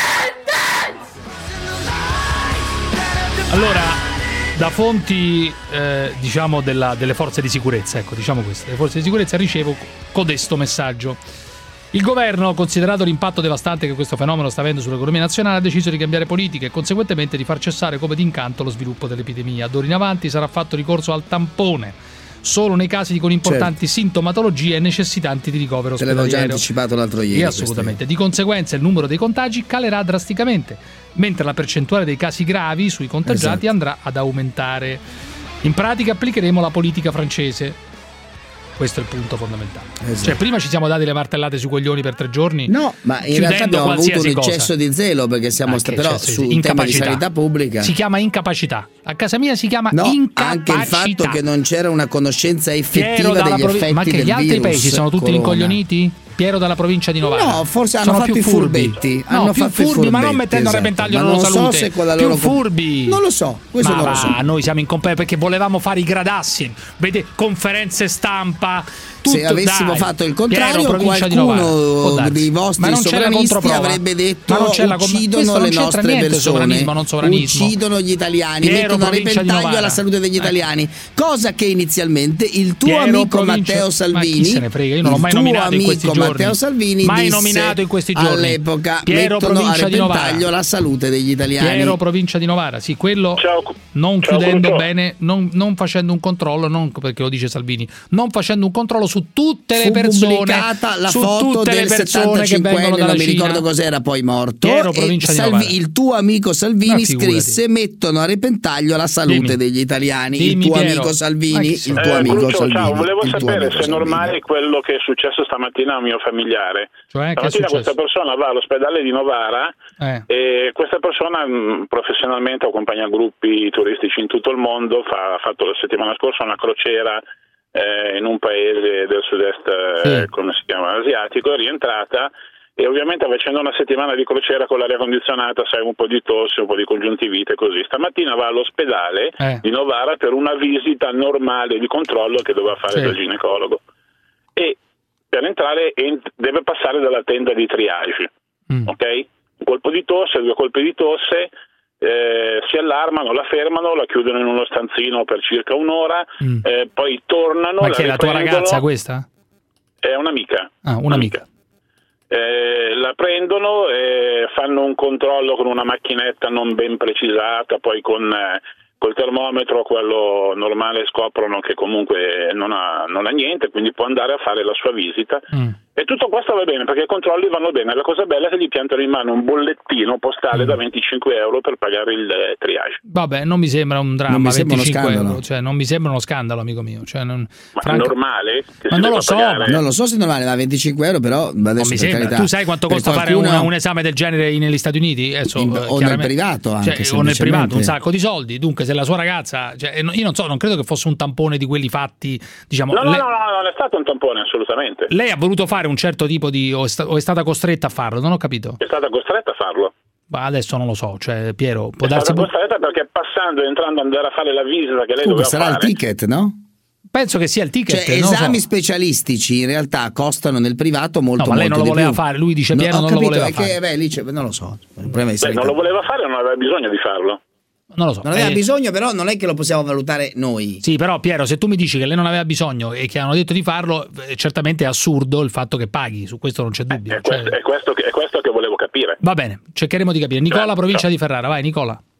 Allora, da fonti diciamo delle forze di sicurezza, ecco, diciamo questo, le forze di sicurezza, ricevo codesto messaggio. Il governo, considerato l'impatto devastante che questo fenomeno sta avendo sull'economia nazionale, ha deciso di cambiare politica e conseguentemente di far cessare come d'incanto lo sviluppo dell'epidemia. D'ora in avanti sarà fatto ricorso al tampone solo nei casi con importanti sintomatologie e necessitanti di ricovero ospedaliero. Te l'avevo già anticipato l'altro ieri. Assolutamente. Di conseguenza il numero dei contagi calerà drasticamente, mentre la percentuale dei casi gravi sui contagiati andrà ad aumentare. In pratica applicheremo la politica francese. Questo è il punto fondamentale. Cioè, prima ci siamo dati le martellate sui coglioni per 3 giorni. No, ma in realtà abbiamo avuto un eccesso di zelo, perché siamo però su tema di sanità pubblica. Si chiama incapacità. A casa mia si chiama incapacità. Anche il fatto che non c'era una conoscenza effettiva degli effetti ma che del gli altri virus paesi sono tutti rincoglioniti? Piero dalla provincia di Novara. No, forse sono hanno fatto più i furbetti. No, più furbi, ma non mettendo a repentaglio la loro salute. Più furbi. Non lo so, questo non lo so. Noi siamo incompetenti perché volevamo fare i gradassi. Vede, conferenze stampa. Se avessimo fatto il contrario, qualcuno dei vostri sovranisti avrebbe detto uccidono le nostre persone, uccidono gli italiani, mettono a repentaglio la salute degli italiani, cosa che inizialmente il tuo amico Matteo Salvini, io non l'ho mai nominato in questi giorni, Matteo Salvini disse all'epoca, mettono a repentaglio la salute degli italiani. Piero, provincia di Novara, sì, quello non chiudendo bene, non facendo un controllo, non perché lo dice Salvini, non facendo un controllo su tutte le persone, pubblicata la su foto tutte del le persone che vengono dalla non mi Cina. ricordo cos'era, poi morto. Piero, provincia di Novara. Il tuo amico Salvini scrisse: mettono a repentaglio la salute degli italiani. Il tuo amico Salvini, il tuo amico Salvini. Ciao, volevo sapere se è normale quello che è successo stamattina a un mio familiare. Stamattina questa persona va all'ospedale di Novara e questa persona professionalmente accompagna gruppi turistici in tutto il mondo, ha fatto la settimana scorsa una crociera in un paese del sud-est, come si chiama, asiatico, è rientrata e ovviamente facendo una settimana di crociera con l'aria condizionata, sai, un po' di tosse, un po' di congiuntivite, così. Stamattina va all'ospedale di Novara per una visita normale di controllo che doveva fare dal ginecologo e per entrare deve passare dalla tenda di triage, ok? Un colpo di tosse, 2 colpi di tosse, si allarmano, la fermano, la chiudono in uno stanzino per circa un'ora, poi tornano. Ma che è la tua ragazza questa? È un'amica. Un'amica. La prendono, fanno un controllo con una macchinetta non ben precisata, poi col termometro, quello normale, scoprono che comunque non ha niente, quindi può andare a fare la sua visita. E tutto questo va bene perché i controlli vanno bene. La cosa bella è che gli piantano in mano un bollettino postale da 25 euro per pagare il triage. Vabbè, non mi sembra un dramma, non mi 25 euro, cioè non mi sembra uno scandalo, amico mio. Cioè, ma è normale? Ma non lo so. Non lo so se è normale, ma 25 euro però adesso mi sembra. Tu sai quanto costa fare un esame del genere negli Stati Uniti? O nel privato anche, o nel privato, un sacco di soldi. Dunque se la sua ragazza, io non so, non credo che fosse un tampone di quelli fatti, diciamo. No, non è stato un tampone, assolutamente. Lei ha voluto fare un certo tipo di o è stata costretta a farlo, non ho capito. È stata costretta a farlo. Ma adesso non lo so, cioè Piero, può è darsi stata costretta perché passando e entrando andare a fare la visita che lei doveva sarà fare. Il ticket, no? Penso che sia il ticket. Cioè, esami specialistici in realtà costano nel privato molto ma lei non lo voleva fare, lui dice Piero non lo voleva fare. Lì non lo so. Non lo voleva fare, non aveva bisogno di farlo. Non lo so. Non aveva bisogno, però non è che lo possiamo valutare noi. Sì, però Piero, se tu mi dici che lei non aveva bisogno e che hanno detto di farlo, certamente è assurdo il fatto che paghi, su questo non c'è dubbio. È questo che volevo capire. Va bene, cercheremo di capire. Nicola, provincia di Ferrara, vai Nicola.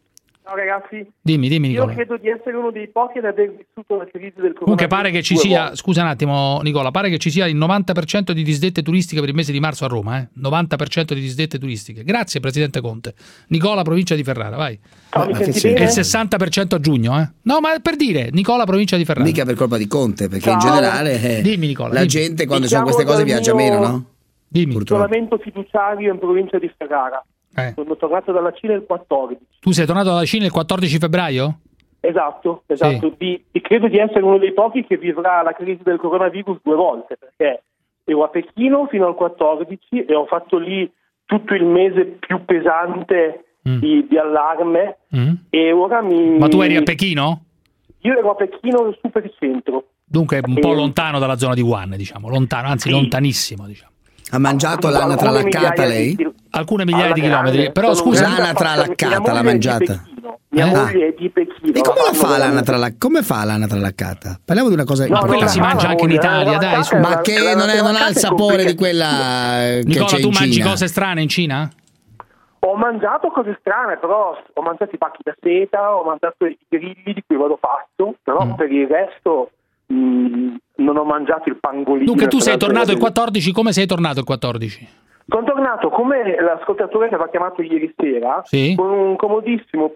Ciao ragazzi. Dimmi Nicola. Io credo di essere uno dei pochi ad aver vissuto la crisi del coronavirus. Comunque pare che ci sia, scusa un attimo Nicola, pare che ci sia il 90% di disdette turistiche per il mese di marzo a Roma, 90% di disdette turistiche. Grazie Presidente Conte. Nicola, provincia di Ferrara, vai. Mi senti E bene? il 60% a giugno, No, ma per dire, Nicola, provincia di Ferrara. Mica per colpa di Conte, perché Ciao. in generale Dimmi, Nicola, la dimmi. gente quando Mi ci sono queste chiamo cose dal viaggia mio- meno, no? Dimmi. Purtroppo. Isolamento fiduciario in provincia di Ferrara. Sono tornato dalla Cina il 14. Tu sei tornato dalla Cina il 14 febbraio? Esatto. Credo di essere uno dei pochi che vivrà la crisi del coronavirus 2 volte, perché ero a Pechino fino al 14 e ho fatto lì tutto il mese più pesante di allarme e ora Ma tu eri a Pechino? Io ero a Pechino super centro. Dunque un po' lontano dalla zona di Wuhan, diciamo, lontano, anzi lontanissimo, diciamo. Ha mangiato l'anatra laccata lei? Alcune migliaia di chilometri, però scusa, l'anatra laccata l'ha mangiata? Mia moglie è di Pechino. E come la fa l'anatra laccata? Parliamo di una cosa. Ma quella si mangia anche in Italia, dai, su. Ma che non ha il sapore di quella che Nicola, c'è tu in mangi Cina? cose strane in Cina? Ho mangiato cose strane, però ho mangiato i pacchi da seta, ho mangiato i grilli di cui vado pazzo, però per il resto non ho mangiato il pangolino. Dunque tu sei tornato il 14, come sei tornato il 14? Sono tornato come l'ascoltatore che aveva chiamato ieri sera, Sì. con un comodissimo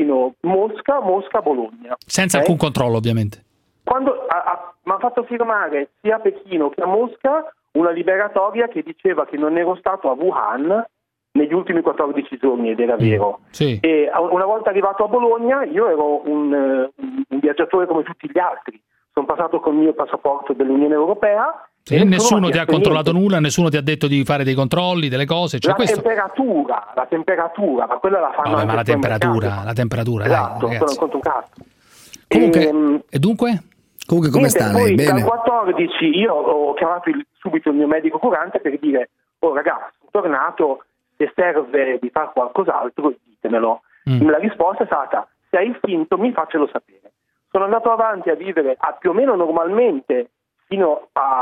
Pechino-Mosca-Bologna. Senza alcun controllo, ovviamente. Quando mi ha fatto firmare sia a Pechino che a Mosca una liberatoria che diceva che non ero stato a Wuhan negli ultimi 14 giorni, ed era vero. Sì. E una volta arrivato a Bologna io ero un viaggiatore come tutti gli altri. Sono passato con il mio passaporto dell'Unione Europea. E nessuno ti ha chiesto controllato niente. nulla, nessuno ti ha detto di fare dei controlli, delle cose. Cioè La temperatura, ma quella la fanno Vabbè, ma anche la temperatura, esatto, dai, sono ragazzi. contro un cazzo. Comunque, e dunque? Comunque come Niente, sta poi lei? Bene? dal 14 io ho chiamato subito il mio medico curante per dire: oh ragazzi, sono tornato, se serve di fare qualcos'altro ditemelo. La risposta è stata: se hai sintomi faccelo sapere. Sono andato avanti a vivere più o meno normalmente fino a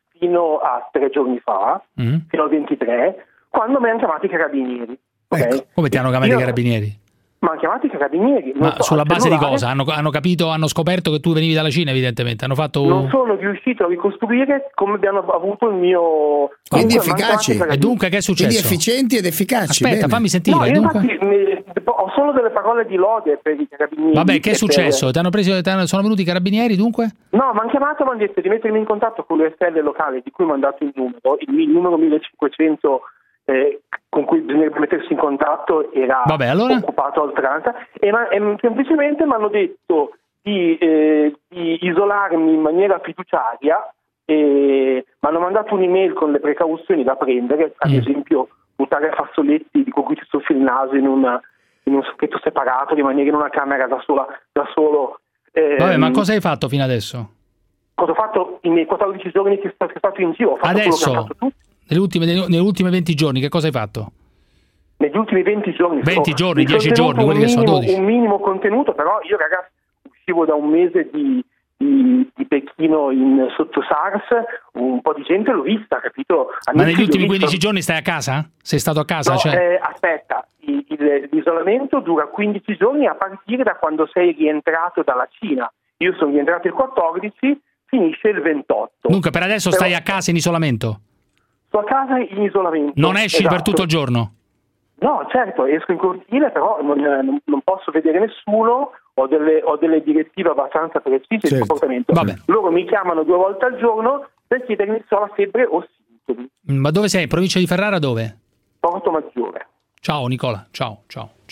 3 giorni fa, fino al 23, quando mi hanno chiamato i carabinieri. Ecco, come ti hanno chiamato i carabinieri? Mi hanno chiamato i carabinieri. Ma sulla base di cosa? Hanno scoperto che tu venivi dalla Cina, evidentemente. Hanno fatto... Non sono riuscito a ricostruire come abbiamo avuto il mio... Quindi efficaci. E dunque che è successo? Quindi efficienti ed efficaci. Aspetta, bene. fammi sentire. No, io dunque... infatti ho solo delle parole di lode per i carabinieri. Vabbè, che è successo? Sono venuti i carabinieri, dunque? No, mi hanno chiamato e mi hanno detto di mettermi in contatto con l'USL locale di cui mi hanno dato il numero 1500 con cui bisognerebbe mettersi in contatto era occupato a oltranza e semplicemente mi hanno detto di isolarmi in maniera fiduciaria e mi hanno mandato un'email con le precauzioni da prendere, ad esempio buttare fazzoletti con cui ci soffia il naso in un sacchetto separato, rimanere in una camera da solo. Vabbè, ma cosa hai fatto fino adesso? Cosa ho fatto nei 14 giorni che sono stato in giro? Ho fatto Adesso? quello che hanno fatto tutti. Nelle ultime 20 giorni, che cosa hai fatto? Negli ultimi 20 giorni. 20 giorni, 10 giorni, quelli che sono 12. Un minimo contenuto, però io ragazzi uscivo da un mese di Pechino sotto SARS, un po' di gente l'ho vista, capito? Ma negli ultimi 15 giorni stai a casa? Sei stato a casa? No, cioè... aspetta, l'isolamento dura 15 giorni a partire da quando sei rientrato dalla Cina. Io sono rientrato il 14, finisce il 28. Dunque per adesso stai a casa in isolamento? Sto a casa in isolamento. Non esci per tutto il giorno? No, certo, esco in cortile, però non posso vedere nessuno, ho delle direttive abbastanza precise di comportamento. Vabbè. Loro mi chiamano 2 volte al giorno per chiedermi se ho la febbre o sintomi. Ma dove sei? Provincia di Ferrara dove? Porto Maggiore. Ciao Nicola, ciao.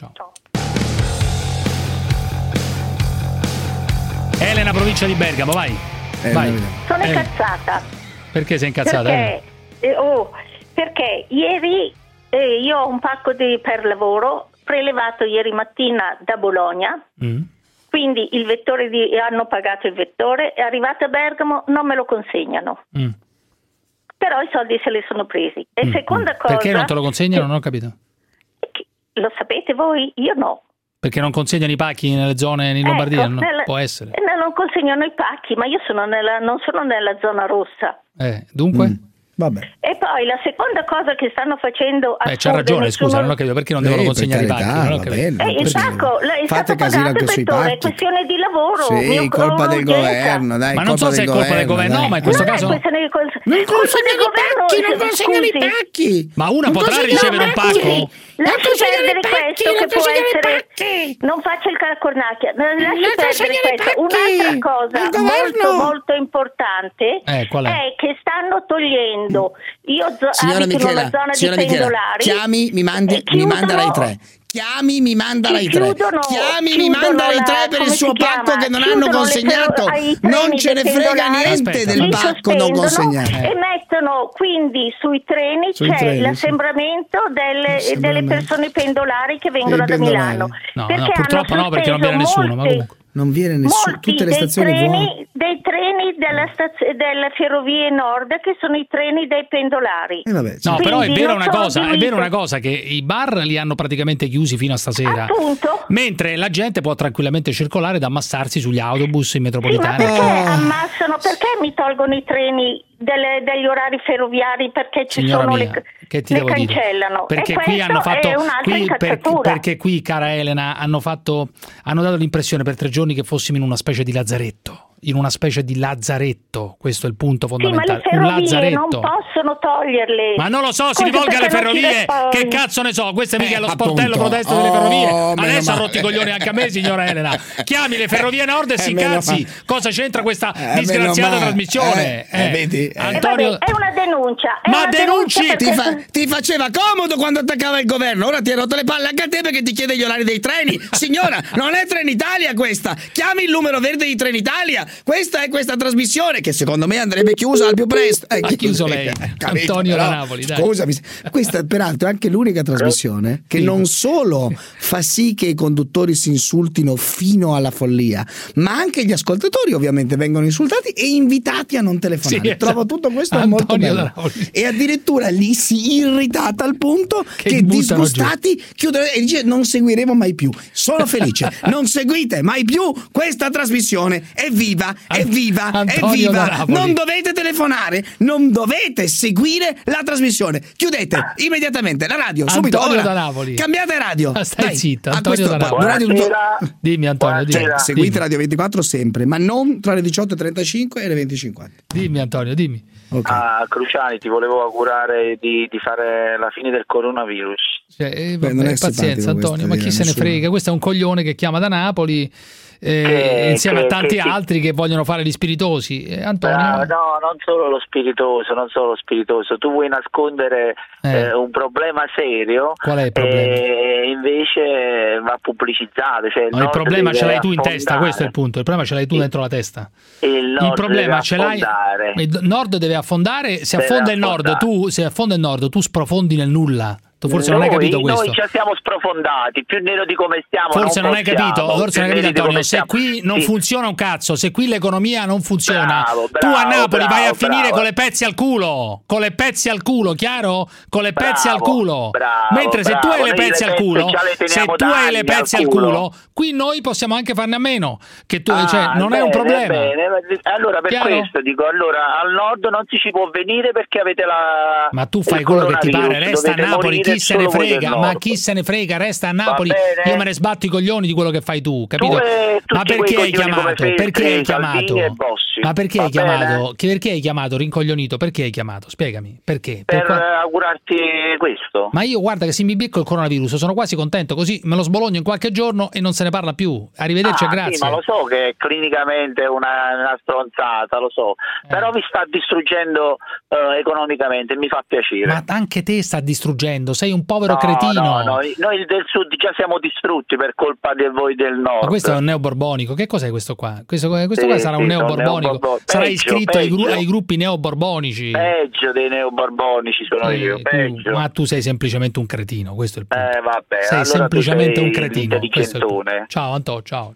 Elena, provincia di Bergamo, vai. Vai. Sono incazzata. Perché sei incazzata? Perché ieri io ho un pacco per lavoro prelevato ieri mattina da Bologna, quindi il vettore hanno pagato il vettore, è arrivato a Bergamo, non me lo consegnano. Però i soldi se li sono presi. E seconda cosa... Perché non te lo consegnano? Non ho capito. Lo sapete voi? Io no. Perché non consegnano i pacchi nelle zone in Lombardia? No? Può essere. Non consegnano i pacchi, ma io non sono nella zona rossa. Dunque? Vabbè. E poi la seconda cosa che stanno facendo c'ha ragione, scusa, non ho capito perché non devono consegnare i pacchi. Il pacco è stato pagato è questione di lavoro. Sì, colpa del governo, dai. Ma non so se è colpa del governo, ma in questo caso non consegnano i pacchi. Ma una potrà ricevere un pacco? Lasci perdere questo che può essere. Non faccia il cornacchia. Lasci perdere questo. Un'altra cosa molto importante è che stanno togliendo. Io abito in una zona di pendolari. Chiami, mi manda Rai 3. Chiami, mi manda Rai 3. Chiami, mi manda Rai 3 per il suo pacco che non hanno consegnato. Non ce ne frega niente del pacco non consegnato. E mettono quindi sui treni c'è l'assembramento delle persone pendolari che vengono da Milano. No, purtroppo no, perché non viene nessuno, ma comunque. Non viene nessuno, tutte le stazioni vuote. Dei treni delle Ferrovie Nord, che sono i treni dei pendolari. No, però è vero una cosa, che i bar li hanno praticamente chiusi fino a stasera. Appunto. Mentre la gente può tranquillamente circolare ed ammassarsi sugli autobus in metropolitana. Sì, ma perché ammassano? Perché mi tolgono i treni degli orari ferroviari? Perché sono che ti le devo cancellano. Dire? Perché qui hanno fatto perché qui, cara Elena, hanno dato l'impressione per 3 giorni che fossimo in una specie di lazzaretto. In una specie di lazzaretto, questo è il punto fondamentale. Sì, ma le ferrovie non possono toglierle. Ma non lo so, si rivolga alle ferrovie. Che cazzo ne so? Questo è mica lo sportello protesto delle ferrovie. Adesso ha rotto i coglioni anche a me, signora Elena. Chiami le Ferrovie Nord e si incazzi. Cosa c'entra questa disgraziata trasmissione? Vedi? Antonio, è una denuncia. Ma denunci! Ti faceva comodo quando attaccava il governo. Ora ti hai rotto le palle anche a te perché ti chiede gli orari dei treni. Signora, non è Trenitalia questa. Chiami il numero verde di Trenitalia. Questa è questa trasmissione che secondo me andrebbe chiusa al più presto. Ha chiuso lei, Antonio da Napoli, dai. Scusami, questa peraltro è anche l'unica trasmissione che non solo fa sì che i conduttori si insultino fino alla follia, ma anche gli ascoltatori ovviamente vengono insultati e invitati a non telefonare. Sì, trovo tutto questo molto bello. E addirittura lì si irritata al punto che disgustati chiudono e dice non seguiremo mai più. Sono felice, non seguite mai più questa trasmissione. Evviva! Non dovete telefonare, non dovete seguire la trasmissione. Chiudete immediatamente la radio, subito. Antonio da Napoli. Cambiate radio. Stai zitto, Antonio da Napoli. Dimmi Antonio, seguite Radio 24 sempre, ma non tra le 18:35 e le 20:50. Dimmi Antonio, dimmi. Okay. Cruciani, ti volevo augurare di fare la fine del coronavirus. Pazienza Antonio, ma chi se ne frega? Questo è un coglione che chiama da Napoli. Insieme a tanti altri che vogliono fare gli spiritosi. Antonio? No, non solo lo spiritoso. Tu vuoi nascondere un problema serio. Qual è il problema? Invece va pubblicizzato. Cioè il problema ce l'hai tu in testa, questo è il punto. Il problema ce l'hai tu dentro la testa. Il problema ce l'hai. Il nord deve affondare. Se affonda il nord, tu sprofondi nel nulla. Tu forse non hai capito questo. Noi ci siamo sprofondati, più nero di come stiamo. Forse non hai capito, Antonio. Se qui non funziona un cazzo, se qui l'economia non funziona, tu a Napoli vai a finire con le pezzi al culo. Con le pezzi al culo, chiaro? Con le pezzi al culo. Mentre se tu hai le pezzi al culo, qui noi possiamo anche farne a meno. Che tu, non è un problema. Allora per questo dico, al nord non ci può venire perché avete la. Ma tu fai quello che ti pare, resta a Napoli. Chi se ne frega? Ma chi se ne frega? Resta a Napoli. Io me ne sbatto i coglioni di quello che fai tu, capito? Ma perché hai chiamato? Ma perché hai chiamato? Perché hai chiamato rincoglionito? Perché hai chiamato? Spiegami. Perché? Per augurarti questo. Ma io guarda che se mi becco il coronavirus sono quasi contento, così me lo sbologno in qualche giorno e non se ne parla più. Arrivederci e grazie. Sì, ma lo so che clinicamente è una stronzata, lo so. Però mi sta distruggendo economicamente, mi fa piacere. Ma anche te sta distruggendo. Sei un povero cretino. No, noi del sud già siamo distrutti per colpa di voi del nord. Ma questo è un neoborbonico. Che cos'è questo qua? Questo qua sarà un neoborbonico. Sarà iscritto ai gruppi neoborbonici. Peggio dei neoborbonici sono io. Ma tu sei semplicemente un cretino. Questo è il punto. Vabbè, sei allora semplicemente un cretino. Ciao Anto, ciao.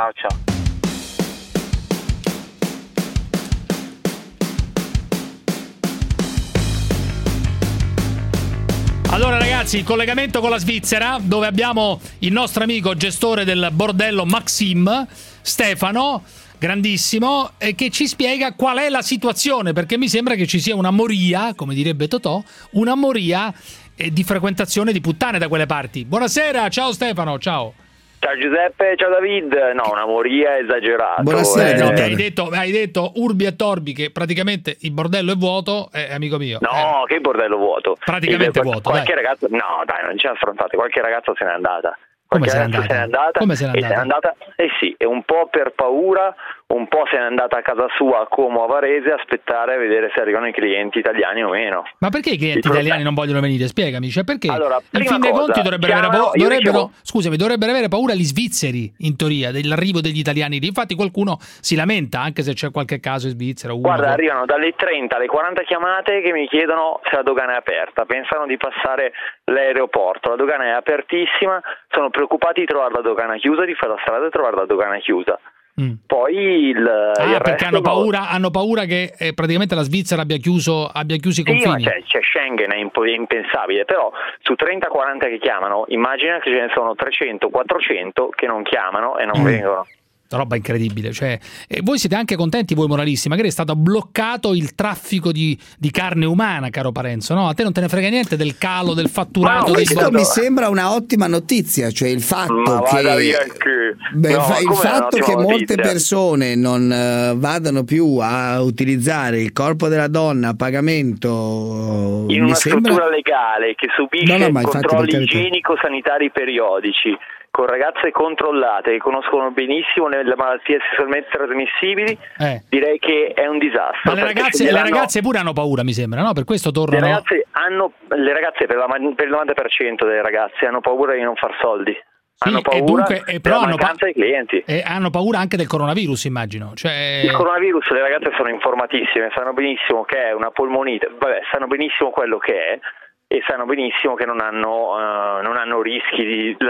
Allora ragazzi, il collegamento con la Svizzera, dove abbiamo il nostro amico gestore del bordello Maxim, Stefano, grandissimo, che ci spiega qual è la situazione, perché mi sembra che ci sia una moria, come direbbe Totò, una moria di frequentazione di puttane da quelle parti. Buonasera, ciao Stefano, ciao. Ciao Giuseppe, ciao David. No, una moria esagerato. Buonasera. Hai detto urbi e torbi che praticamente il bordello è vuoto, amico mio. No, che bordello vuoto. Praticamente vuoto. Qualche ragazzo, no, dai, non c'è affrontate. Qualche ragazza se n'è andata. Come se n'è andata? Come se n'è andata? Sì, e un po' per paura, un po' se n'è andata a casa sua a Como, a Varese, a aspettare a vedere se arrivano i clienti italiani o meno. Ma perché i clienti italiani non vogliono venire? Spiegami, cioè perché allora, in fin dei conti dovrebbero avere paura gli svizzeri, in teoria, dell'arrivo degli italiani lì. Infatti qualcuno si lamenta, anche se c'è qualche caso in Svizzera. Guarda, arrivano dalle 30 alle 40 chiamate che mi chiedono se la dogana è aperta, pensano di passare l'aeroporto, la dogana è apertissima, sono preoccupati di trovare la dogana chiusa, di fare la strada e trovare la dogana chiusa. Poi il perché hanno paura che praticamente la Svizzera abbia chiuso i confini. Ma c'è Schengen, è impensabile, però su 30-40 che chiamano, immagina che ce ne sono 300-400 che non chiamano e non vengono. Roba incredibile, cioè, voi siete anche contenti, voi moralisti, magari è stato bloccato il traffico di carne umana, caro Parenzo, no? A te non te ne frega niente del calo, del fatturato. Questo mi sembra una ottima notizia, cioè il fatto che molte persone non vadano più a utilizzare il corpo della donna a pagamento in una struttura legale che subisce controlli igienico-sanitari periodici, con ragazze controllate che conoscono benissimo le malattie sessualmente trasmissibili, direi che è un disastro. Ma le ragazze pure hanno paura, mi sembra, no? Per questo tornano. Le ragazze per il 90% delle ragazze hanno paura di non far soldi. Hanno paura della mancanza di clienti. E hanno paura anche del coronavirus, immagino. Cioè... Il coronavirus, le ragazze sono informatissime, sanno benissimo che è una polmonite, sanno benissimo quello che è, e sanno benissimo che non hanno rischi,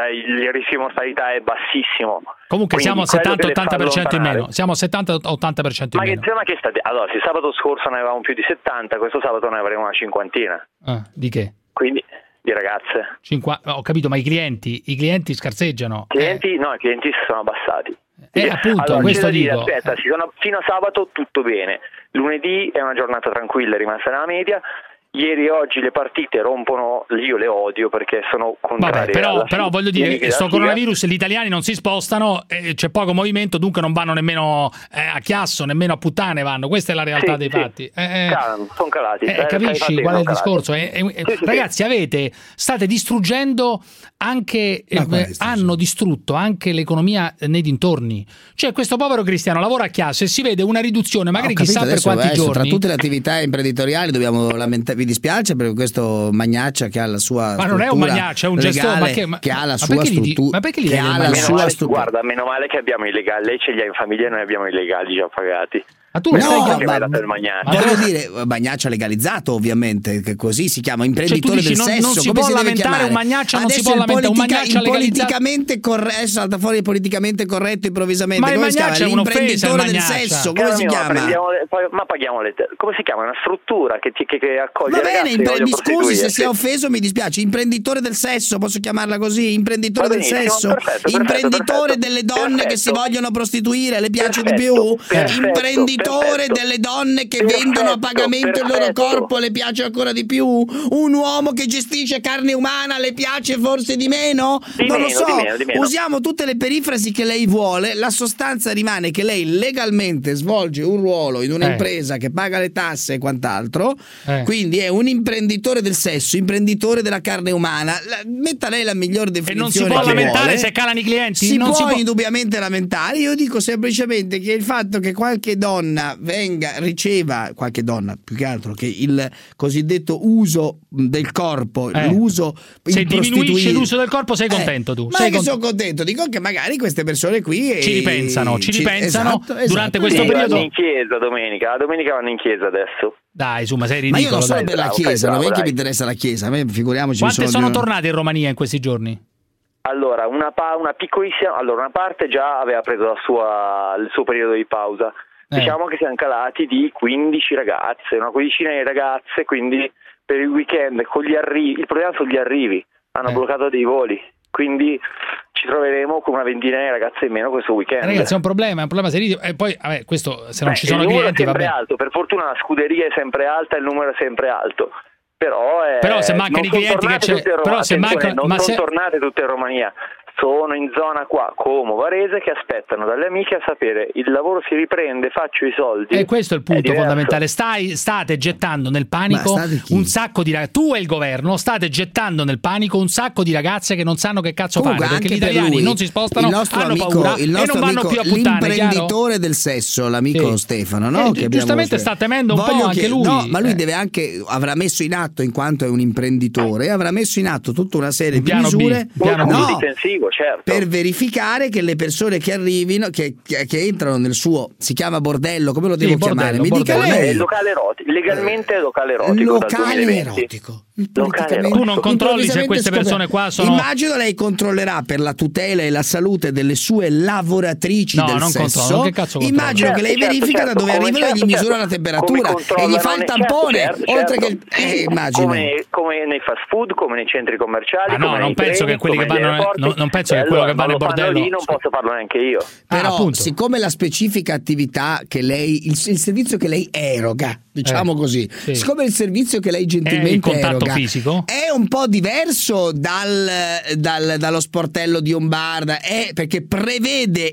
il rischio di mortalità è bassissimo. Comunque siamo 70-80% in meno. Siamo 70-80% in meno. Allora, se sabato scorso ne avevamo più di 70, questo sabato ne avremo una cinquantina. Di che? Quindi di ragazze. Ho capito, ma i clienti scarseggiano. I clienti si sono abbassati. Appunto, allora, questo dico. Aspetta, fino a sabato tutto bene. Lunedì è una giornata tranquilla, è rimasta nella media. Ieri e oggi le partite rompono, io le odio perché sono contrarie. Però voglio dire, sto coronavirus gli italiani non si spostano, c'è poco movimento, dunque non vanno nemmeno a Chiasso, nemmeno a puttane vanno, questa è la realtà dei fatti. Sono calati. Capisci qual è il discorso? Ragazzi, state distruggendo anche, hanno distrutto anche l'economia nei dintorni. Cioè questo povero Cristiano lavora a Chiasso e si vede una riduzione, magari chissà per quanti giorni. Tra tutte le attività imprenditoriali dobbiamo lamentare. Vi dispiace per questo Magnaccia che ha la sua ma non è un Magnaccia, è un gestore che ha la sua struttura. Ma perché gli ha la sua struttura? Guarda, meno male che abbiamo i legali, lei ce li ha in famiglia e noi abbiamo i legali già pagati. Ma tu lo sai voglio dire, Magnaccia legalizzato, ovviamente, che così si chiama imprenditore del sesso. Non si può lamentare un Magnaccia, non si può lamentare un Magnaccia politicamente corretto, salta fuori politicamente corretto improvvisamente. Ma il Magnaccia è l'imprenditore del sesso, come si chiama? Ma paghiamo come si chiama? Una struttura che accoglie. Va bene, mi scusi se si è offeso, mi dispiace. Imprenditore del sesso, posso chiamarla così? Imprenditore del sesso, imprenditore delle donne che si vogliono prostituire, le piace di più? Imprenditore delle donne che vendono a pagamento il loro corpo, le piace ancora di più? Un uomo che gestisce carne umana le piace forse di meno? Non lo so, usiamo tutte le perifrasi che lei vuole, la sostanza rimane che lei legalmente svolge un ruolo in un'impresa che paga le tasse e quant'altro, quindi è un imprenditore del sesso, imprenditore della carne umana. Metta lei la migliore definizione. E non si può lamentare se calano i clienti? Si può indubbiamente lamentare. Io dico semplicemente che il fatto che qualche donna riceva, qualche donna più che altro, che il cosiddetto uso del corpo, l'uso se diminuisce l'uso del corpo, sei contento tu? Sono contento, dico che magari queste persone qui ci ripensano esatto, durante questo periodo. Vanno in chiesa domenica vanno in chiesa adesso. Dai, insomma, sei ridicolo. Ma io non sono per la chiesa, non è che mi interessa la chiesa, a me figuriamoci. Quante sono tornate in Romania in questi giorni? Allora, una piccolissima, una parte già aveva preso il suo periodo di pausa. Diciamo che siamo calati di 15 ragazze, una quindicina di ragazze, quindi per il weekend con gli arrivi, il problema sono gli arrivi, hanno bloccato dei voli, quindi ci troveremo con una ventina di ragazze in meno questo weekend. Ragazzi, è un problema serissimo. E poi, questo, se non ci sono clienti, il numero è sempre alto. Per fortuna la scuderia è sempre alta, il numero è sempre alto. Però se mancano i clienti che c'è, non sono tornate tutte in Romania. Sono in zona qua, Como, Varese, che aspettano dalle amiche a sapere il lavoro si riprende, faccio i soldi. E questo è il punto fondamentale. State gettando nel panico un sacco di ragazze. Tu e il governo state gettando nel panico un sacco di ragazze che non sanno che cazzo fare, perché gli italiani non si spostano, hanno paura e non vanno più a puttane. L'imprenditore del sesso, l'amico Stefano, no? Che giustamente sta temendo un po' anche lui. No, ma lui deve anche, avrà messo in atto, in quanto è un imprenditore, avrà messo in atto tutta una serie di misure difensivo. Certo. Per verificare che le persone che arrivino, che entrano nel suo, si chiama bordello, come lo devo chiamare? Mi dica lei. Locale erotico, legalmente locale erotico. Locale erotico. Tu non controlli se queste persone qua sono. Immagino lei controllerà per la tutela e la salute delle sue lavoratrici del sesso. Immagino che lei verifica da dove arrivano e gli misura la temperatura e gli fa il tampone. Oltre che immagino. Come nei fast food, come nei centri commerciali. Non penso che quelli che vanno. Non penso che quello che va nel bordello lì non posso farlo neanche io. Però siccome la specifica attività che lei, il servizio che lei eroga, diciamo così, siccome il servizio che lei gentilmente eroga fisico è un po' diverso dallo sportello di Ombarda, perché prevede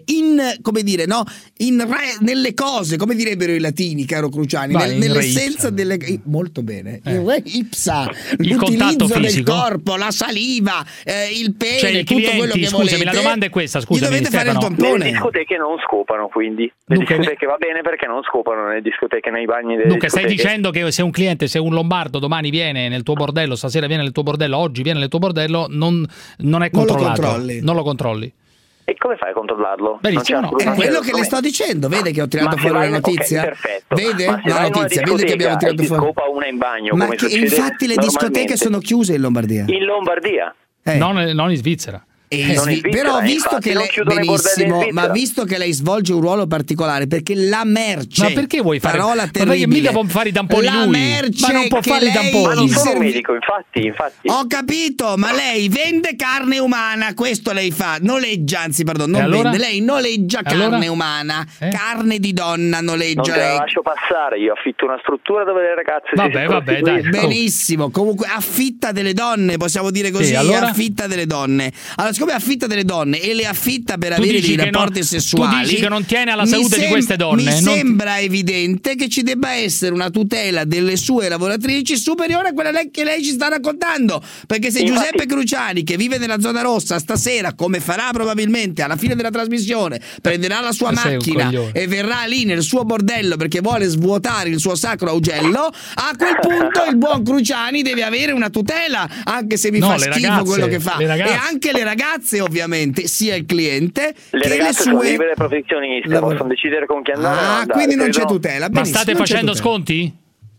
nelle cose, come direbbero i latini, caro Cruciani, nell'essenza delle molto bene, il re ipsa, l'utilizzo del corpo, la saliva, il pene, cioè, tutto quello che volete. Scusami, la domanda è questa, scusami, dovete fare il tampone. Le discoteche non scopano, quindi le discoteche va bene perché non scopano nelle discoteche, nei bagni delle discoteche. Stai dicendo che se un cliente, se un lombardo domani viene nel tuo bordello, stasera viene nel tuo bordello, oggi viene nel tuo bordello, non è controllato. Non lo controlli. E come fai a controllarlo? Benissimo, è quello che le sto dicendo. Vede che ho tirato fuori la notizia? Perfetto. Vede la notizia? Vede che abbiamo tirato fuori? Scopa una in bagno. Ma che, infatti le discoteche sono chiuse in Lombardia. In Lombardia? Non in Svizzera. Però visto che lei benissimo, ma visto che lei svolge un ruolo particolare, perché la merce, ma perché vuoi fare? Parola terribile. Ma mica può fare i tamponi la lui. Merce ma non può fare i tamponi. Ma non sono un medico, infatti. Ho capito, ma lei vende carne umana, questo lei fa, noleggia, anzi pardon, non allora? vende, lei noleggia carne umana, carne di donna noleggia. Non te la lascio passare, io affitto una struttura dove le ragazze vabbè, dai. Benissimo, comunque affitta delle donne, possiamo dire così, allora? Affitta delle donne. Allora, siccome affitta delle donne e le affitta per avere dei rapporti sessuali, tu dici che non tiene alla salute di queste donne. Mi sembra evidente che ci debba essere una tutela delle sue lavoratrici superiore a quella che lei ci sta raccontando, perché se Giuseppe Cruciani, che vive nella zona rossa, stasera, come farà probabilmente alla fine della trasmissione, prenderà la sua macchina e verrà lì nel suo bordello perché vuole svuotare il suo sacro augello, a quel punto il buon Cruciani deve avere una tutela, anche se mi fa schifo quello che fa, e anche le ragazze ovviamente, sia il cliente che le sue sono libere professioniste, possono decidere con chi andare. Quindi non c'è tutela. Ma state facendo sconti?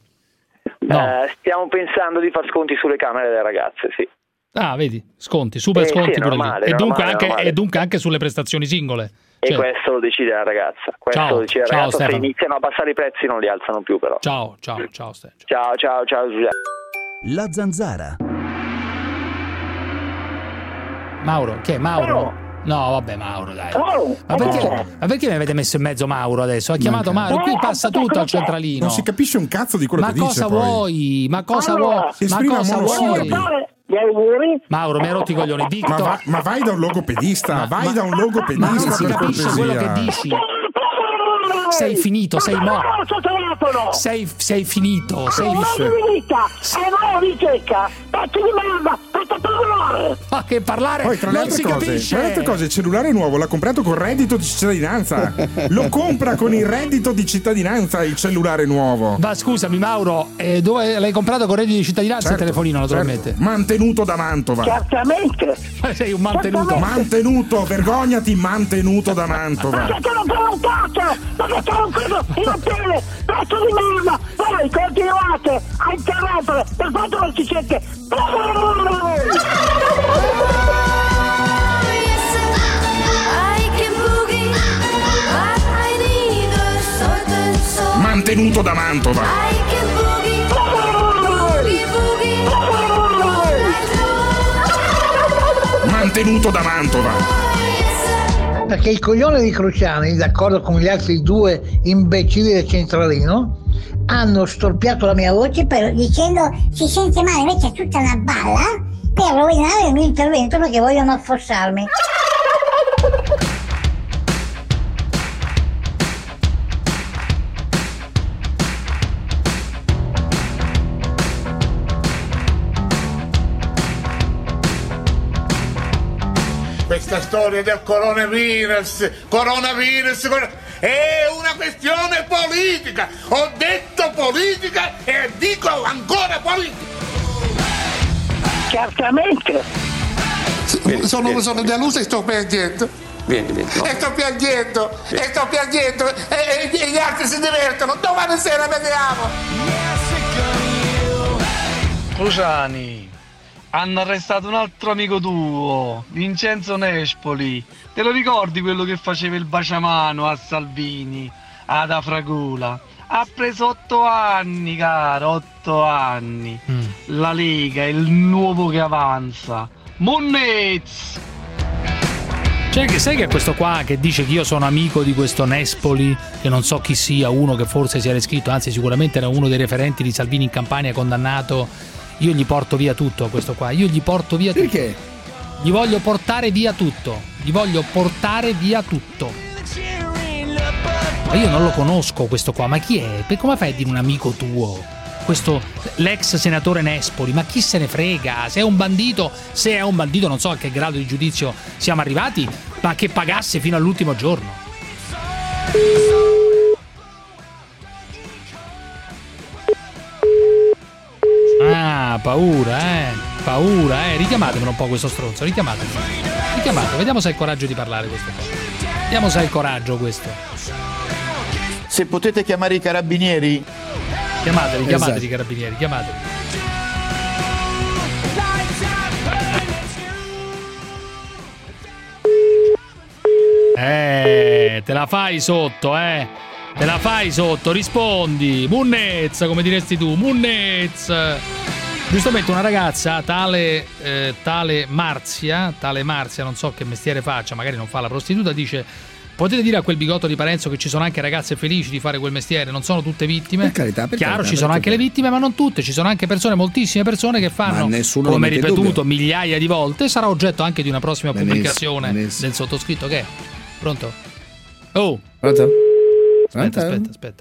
No. Stiamo pensando di far sconti sulle camere delle ragazze, sì. Ah, vedi, sconti, super sconti sì, normale, e normale. dunque anche sulle prestazioni singole. E questo lo decide la ragazza. Lo decide la ragazza. Se iniziano a passare i prezzi non li alzano più, però. Ciao Stefano. Ciao Giuseppe. La Zanzara. Mauro, che è Mauro? No, vabbè, Mauro, dai. Ma perché mi avete messo in mezzo Mauro adesso? Ha chiamato Mauro, qui passa tutto al centralino. Non si capisce un cazzo di quello che dice. Ma cosa vuoi? Mauro, mi hai rotto i coglioni. Ma vai da un logopedista, Ma non si capisce quello che dici. Sei finito, sei morto. Sei finito, sei ma che parlare? Poi, tra le altre cose, il cellulare nuovo l'ha comprato con reddito di cittadinanza. Lo compra con il reddito di cittadinanza il cellulare nuovo. Ma scusami Mauro, dove l'hai comprato con reddito di cittadinanza? Il telefonino naturalmente. Mantenuto da Mantova. Certamente. Sei un mantenuto. Mantenuto, vergognati, mantenuto da Mantova. Perché non c'è un cazzo? Perché c'è un credo in hotel, pezzo di merda. Poi continuate a interrompere per quanto non ci siete. Mantenuto da Mantova. detenuto da Mantova. Perché il coglione di Cruciani, d'accordo con gli altri 2 imbecilli del centralino, hanno storpiato la mia voce dicendo si sente male, invece è tutta una balla per rovinare il mio intervento perché vogliono affossarmi. Questa storia del coronavirus è una questione politica. Ho detto politica e dico ancora politica. Certamente. Sono deluso e sto piangendo. Vieni. No? E sto piangendo. E gli altri si divertono. Domani sera vediamo. Cruciani, hanno arrestato un altro amico tuo, Vincenzo Nespoli. Te lo ricordi quello che faceva il baciamano a Salvini, ad Afragula? Ha preso 8 anni, caro, 8 anni. La Lega, il nuovo che avanza. Munnez! Cioè, che sai che è questo qua che dice che io sono amico di questo Nespoli, che non so chi sia, uno che forse si era iscritto, anzi sicuramente era uno dei referenti di Salvini in Campania, condannato. Io gli porto via tutto a questo qua. Io gli porto via tutto. Perché? Gli voglio portare via tutto. Ma io non lo conosco questo qua. Ma chi è? Come fai a dire un amico tuo? Questo l'ex senatore Nespoli. Ma chi se ne frega? Se è un bandito non so a che grado di giudizio siamo arrivati, ma che pagasse fino all'ultimo giorno. Ah, paura, richiamatemelo un po' questo stronzo, richiamatelo, vediamo se ha il coraggio di parlare questo qua. Vediamo se ha il coraggio questo. Se potete chiamare i carabinieri. Chiamateli i carabinieri, chiamateli. Te la fai sotto, Te la fai sotto, rispondi. Munnez, come diresti tu, Munnez. Giustamente una ragazza, tale Marzia, non so che mestiere faccia, magari non fa la prostituta, dice: potete dire a quel bigotto di Parenzo che ci sono anche ragazze felici di fare quel mestiere, non sono tutte vittime. Per carità, ci sono anche le vittime, ma non tutte, ci sono anche moltissime persone che fanno, come ripetuto migliaia di volte, sarà oggetto anche di una prossima pubblicazione del sottoscritto che è. Pronto? Oh! Pronto? Aspetta.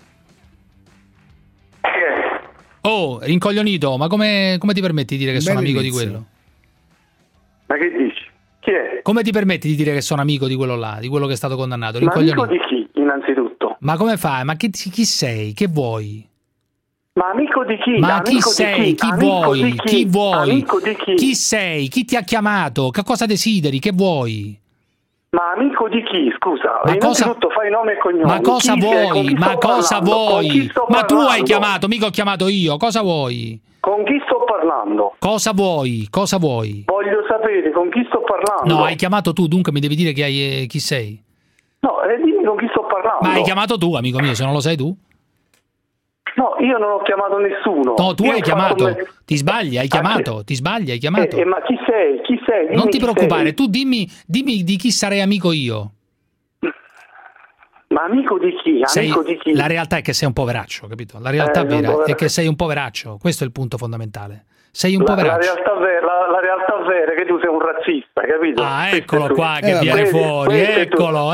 Oh, rincoglionito, ma come ti permetti di dire che sono amico di quello? Ma che dici? Chi è? Come ti permetti di dire che sono amico di quello là, di quello che è stato condannato? Ma amico di chi, innanzitutto? Ma come fai? Ma chi sei? Che vuoi? Ma amico di chi? Ma chi sei? Chi vuoi? Chi vuoi? Amico di chi? Chi sei? Chi ti ha chiamato? Che cosa desideri? Che vuoi? Ma amico di chi? Scusa, innanzitutto fai nome e cognome. Ma cosa vuoi? Ma cosa vuoi? Ma tu hai chiamato, mica ho chiamato io. Cosa vuoi? Con chi sto parlando? Cosa vuoi? Voglio sapere con chi sto parlando. No, hai chiamato tu, dunque mi devi dire chi sei. No, dimmi con chi sto parlando. Ma hai chiamato tu, amico mio, se non lo sai tu. No, io non ho chiamato nessuno. No, tu hai chiamato. Ti sbagli, hai chiamato. Ma chi sei? Dimmi, non ti preoccupare, tu dimmi di chi sarei amico io. Ma amico di chi? La realtà è che sei un poveraccio, capito? La realtà vera è che sei un poveraccio. Questo è il punto fondamentale. Sei un poveraccio. La realtà vera è che tu sei un razzista, capito? Ah, eccolo qua che viene fuori. Eccolo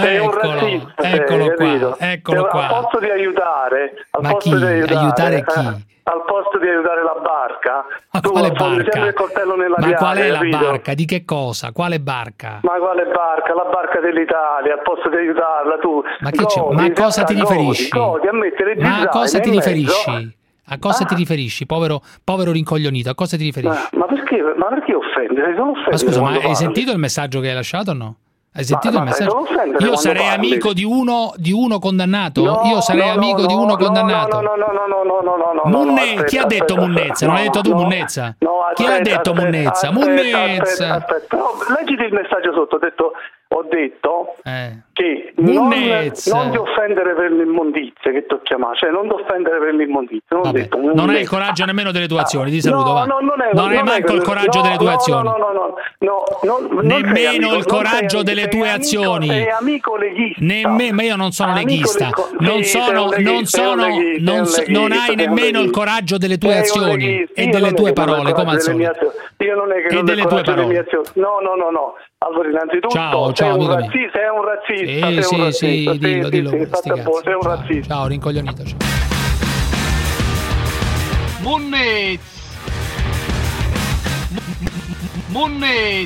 qua. Al posto di aiutare. Ma chi? Aiutare chi? Al posto di aiutare la barca, ma tu quale affondi sempre il coltello nella piaga. Ma qual è capito? La barca? Di che cosa? Quale barca? Ma quale barca? La barca dell'Italia, al posto di aiutarla tu. Ma che c'è? Ma a cosa ti riferisci? Ma a cosa ti riferisci? A cosa ti riferisci, povero rincoglionito? A cosa ti riferisci? Ma perché offendere? Ma scusa, ma hai sentito il messaggio che hai lasciato o no? Hai sentito il messaggio? Io sarei amico di uno condannato? No, io sarei amico di uno condannato? No. Munnezza, chi ha detto Munnezza? Non hai detto tu Munnezza? Chi ha detto Munnezza? Munnezza! Aspetta, no, leggiti il messaggio sotto, ho detto che non ti offendere per l'immondizia che ti ho chiamato, cioè non ti offendere per l'immondizia. Non hai il coraggio nemmeno delle tue azioni, ti saluto. Non hai manco il coraggio delle tue azioni. Nemmeno il coraggio delle tue azioni. Sei amico leghista. Ma io non sono leghista. Non hai nemmeno il coraggio delle tue azioni e delle tue parole, come al solito. Io non è che non ho il coraggio delle mie azioni. No. Allora, innanzitutto sei un razzista. Dillo, sei un razzista. Ciao, rincoglionito. Munnez.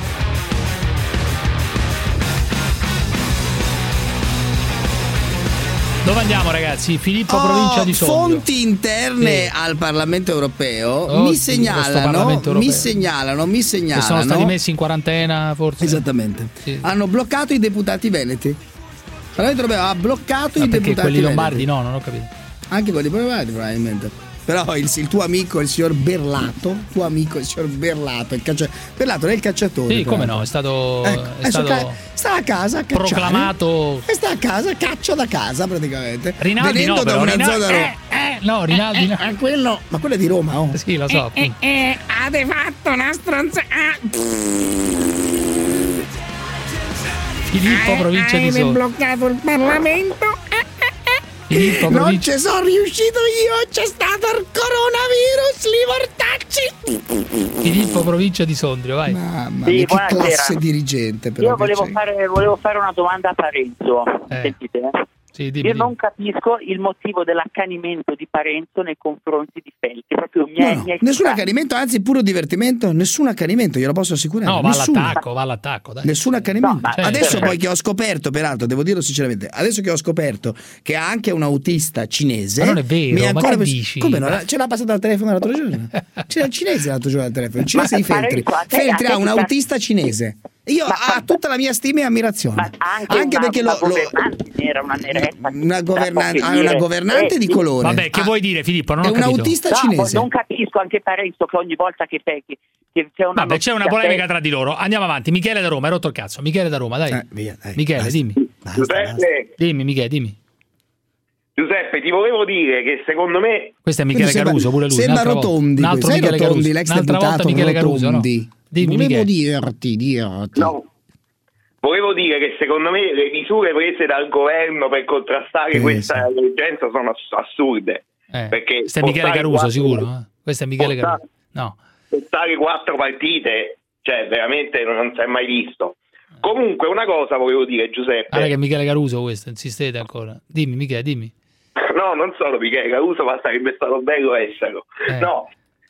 Dove andiamo, ragazzi? Filippo, provincia di Sondrio. Fonti interne al Parlamento europeo mi segnalano che sono stati messi in quarantena, forse. Esattamente. Sì. Hanno bloccato i deputati veneti. Il Parlamento europeo ha bloccato i deputati quelli veneti. lombardi no, non ho capito. Anche quelli lombardi probabilmente. Però il tuo amico, il signor Berlato, Berlato è il cacciatore. Sì, come no, è stato sta a casa a cacciare. Proclamato. E sta a casa, caccia da casa praticamente. Rinaldi venendo no, da una zona Rinaldi no. Quello, ma quello è di Roma, oh. Sì, lo so. Avete fatto una stronzata. Filippo, provincia di Sondrio. Hai bloccato il Parlamento. Non ci sono riuscito io, c'è stato il coronavirus, li mortacci. Filippo, provincia di Sondrio, vai. Mamma mia, che classe dirigente. Però io volevo fare una domanda a Parenzo. Sentite? Sì, dimmi. Io non capisco il motivo dell'accanimento di Parenzo nei confronti di Feltri. Proprio nessun accanimento, anzi puro divertimento, nessun accanimento, glielo posso assicurare. No, va all'attacco, dai. Nessun accanimento. No, adesso poi che ho scoperto, peraltro, devo dirlo sinceramente, adesso che ho scoperto che ha anche un autista cinese. Ma non è vero, ma che dici? Come no? Ce l'ha passata al telefono l'altro giorno. C'era il cinese l'altro giorno al telefono, il cinese di Feltri. Feltri ha un autista cinese. Io ha tutta la mia stima e ammirazione. Anche perché una governante di colore. Vabbè, che vuoi dire, Filippo? Non ho capito. È un autista cinese. Non capisco anche Parenzo che ogni volta che c'è una polemica tra di loro. Andiamo avanti. Michele da Roma, hai rotto il cazzo. Michele da Roma, dai. Michele, dimmi. Dimmi, Michele, dimmi. Giuseppe, ti volevo dire che secondo me... Questo è Michele Caruso, pure lui. Sembra Rotondi. Un altro Michele Caruso. Un'altra volta Michele Caruso, no? Volevo dirti. No. Volevo dire che secondo me le misure prese dal governo per contrastare questa emergenza sono assurde. Questo è Michele Caruso, sicuro? Questo è Michele Caruso. No. Portare 4 partite, cioè veramente non si è mai visto. Comunque una cosa volevo dire, Giuseppe. Guarda che è Michele Caruso questo, insistete ancora. Dimmi, Michele, dimmi. No, non solo Michele Caruso, ma sarebbe stato bello esserlo. No,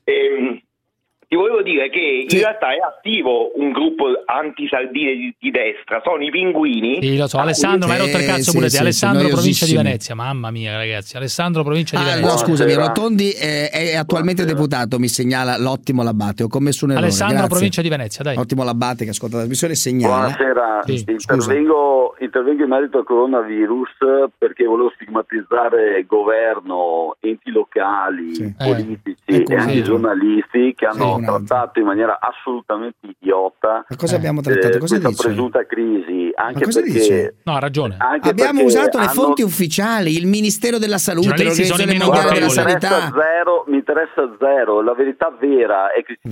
ti volevo dire che in realtà è attivo un gruppo anti-Salvini di destra, sono i Pinguini. Sì, lo so, Alessandro, ma hai rotto il cazzo pure te. Alessandro, provincia di Venezia, mamma mia ragazzi, Alessandro, provincia di Venezia. No, scusami, Rotondi è attualmente deputato, mi segnala l'ottimo Labbate, ho commesso un errore. Alessandro, provincia di Venezia, dai. Ottimo Labbate che ascolta la trasmissione, segnala. Buonasera, intervengo in merito al coronavirus perché volevo stigmatizzare governo, enti locali, politici e anche giornalisti che hanno trattato in maniera assolutamente idiota cosa abbiamo trattato? Cosa questa dice? presunta crisi, anche cosa perché dice? No, ha ragione. Abbiamo usato le fonti ufficiali, il Ministero della Salute, l'Organizzazione Mondiale della Sanità. Mi interessa zero. La verità vera è che ci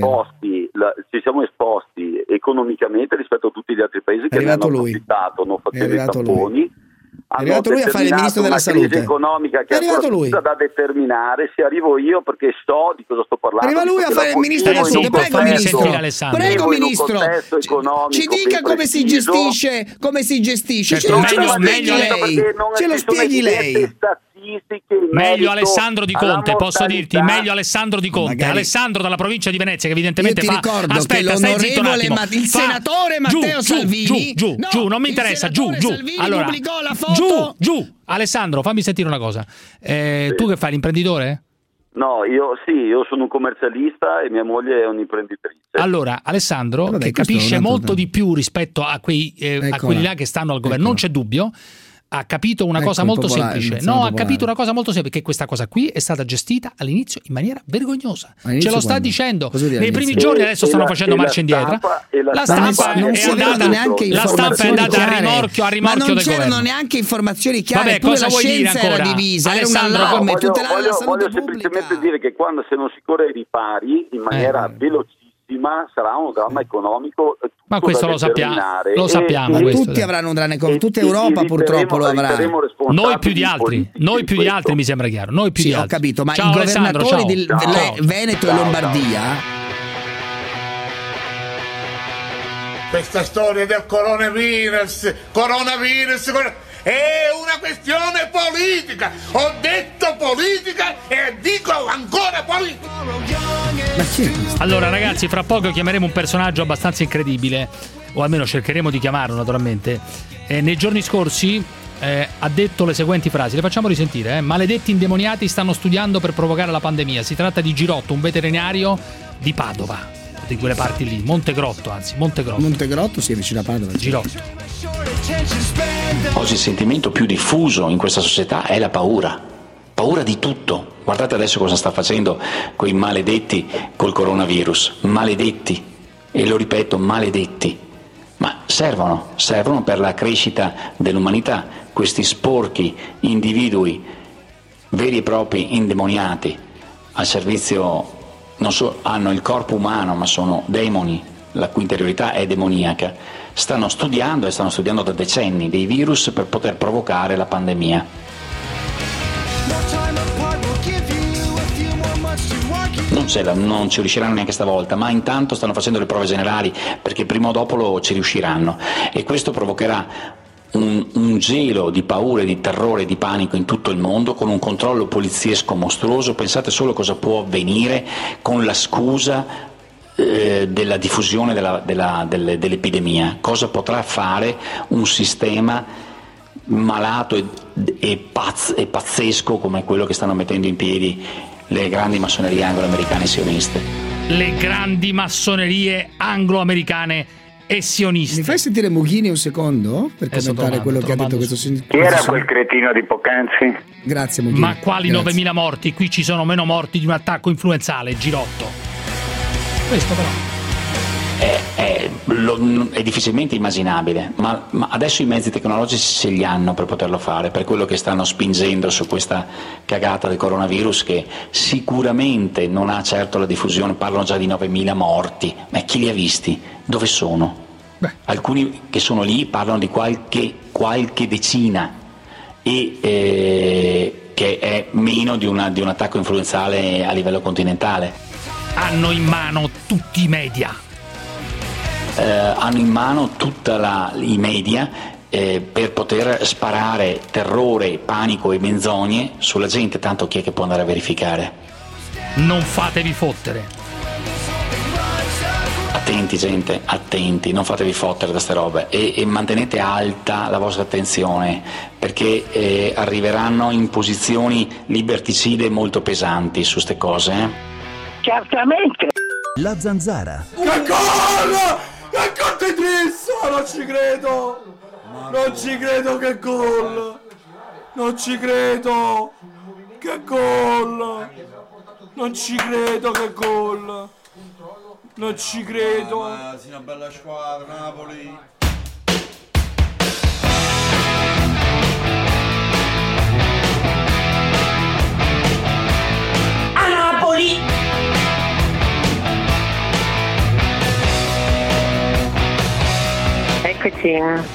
siamo esposti economicamente rispetto a tutti gli altri paesi che ne hanno approfittato, non facendo i tamponi. È arrivato lui a fare il ministro della salute. Crisi economica che è ancora tutta da determinare. Se arrivo io perché so di cosa sto parlando. Arriva lui a fare il ministro della salute. Prego, ministro. Prego, ministro. Ci dica come si gestisce. Ce lo spieghi lei. Meglio Alessandro Di Conte, posso dirti, meglio Alessandro Di Conte. Magari. Alessandro dalla provincia di Venezia che evidentemente fa. Aspetta, stai zitto un attimo. Il senatore Matteo Salvini. Giù, non mi interessa, giù. Allora, giù. Alessandro, fammi sentire una cosa. Tu che fai, l'imprenditore? No, io sono un commercialista e mia moglie è un'imprenditrice. Allora, Alessandro, che capisce molto di più rispetto a quelli là che stanno al governo, non c'è dubbio. ha capito una cosa molto semplice. No, ha capito una cosa molto semplice, che questa cosa qui è stata gestita all'inizio in maniera vergognosa. Ce lo sta dicendo. Nei primi giorni adesso stanno facendo marcia indietro. La stampa è andata a rimorchio del governo. Ma non c'erano neanche informazioni chiare. Vabbè, cosa vuoi dire era ancora? divisa, Alessandro, era una voglio semplicemente dire che quando se non si corre ai ripari in maniera velocissima sarà un dramma economico. Ma questo lo sappiamo. Tutti avranno un dramma economico, tutta Europa purtroppo lo avrà. Noi più di altri mi sembra chiaro. Noi più di altri. Ho capito, ma ciao, i governatori di Veneto e Lombardia. Questa storia del coronavirus è una questione politica. Ho detto politica e dico ancora politica. Allora ragazzi, fra poco chiameremo un personaggio abbastanza incredibile, o almeno cercheremo di chiamarlo naturalmente. Nei giorni scorsi ha detto le seguenti frasi, le facciamo risentire. Maledetti indemoniati stanno studiando per provocare la pandemia. Si tratta di Girotto, un veterinario di Padova, di quelle parti lì, Montegrotto, sì, vicino a Padova. Girotto. Oggi il sentimento più diffuso in questa società è la paura di tutto. Guardate adesso cosa sta facendo quei maledetti col coronavirus, maledetti, e lo ripeto, maledetti, ma servono per la crescita dell'umanità questi sporchi individui veri e propri indemoniati al servizio, non solo hanno il corpo umano ma sono demoni, la cui interiorità è demoniaca. Stanno studiando da decenni dei virus per poter provocare la pandemia. Non ci riusciranno neanche stavolta, ma intanto stanno facendo le prove generali, perché prima o dopo ci riusciranno, e questo provocherà un gelo di paura, di terrore, di panico in tutto il mondo, con un controllo poliziesco mostruoso. Pensate solo cosa può avvenire con la scusa della diffusione dell'epidemia, cosa potrà fare un sistema malato e pazzesco come quello che stanno mettendo in piedi le grandi massonerie anglo-americane sioniste. Le grandi massonerie anglo-americane e sioniste. Mi fai sentire Mughini un secondo per commentare quello che ha detto questo signore? Chi era quel cretino di poc'anzi? Grazie Mughini. Ma quali 9.000 morti? Qui ci sono meno morti di un attacco influenzale, Girotto. Questo però è difficilmente immaginabile, ma adesso i mezzi tecnologici se li hanno per poterlo fare, per quello che stanno spingendo su questa cagata del coronavirus, che sicuramente non ha certo la diffusione. Parlano già di 9.000 morti, ma chi li ha visti? Dove sono? Alcuni che sono lì parlano di qualche decina, e che è meno di un attacco influenzale a livello continentale. Hanno in mano tutti i media. Hanno in mano i media per poter sparare terrore, panico e menzogne sulla gente, tanto chi è che può andare a verificare? Non fatevi fottere. Attenti gente, attenti, non fatevi fottere da ste robe, e mantenete alta la vostra attenzione, perché arriveranno imposizioni liberticide molto pesanti su ste cose. Certamente. La Zanzara. Che gol! Che gol di Trisso! Non ci credo! Non ci credo, che gol! Non ci credo! Che gol! Non ci credo, che gol! Non ci credo! Sì, una bella squadra, Napoli! A Napoli! Eccoci.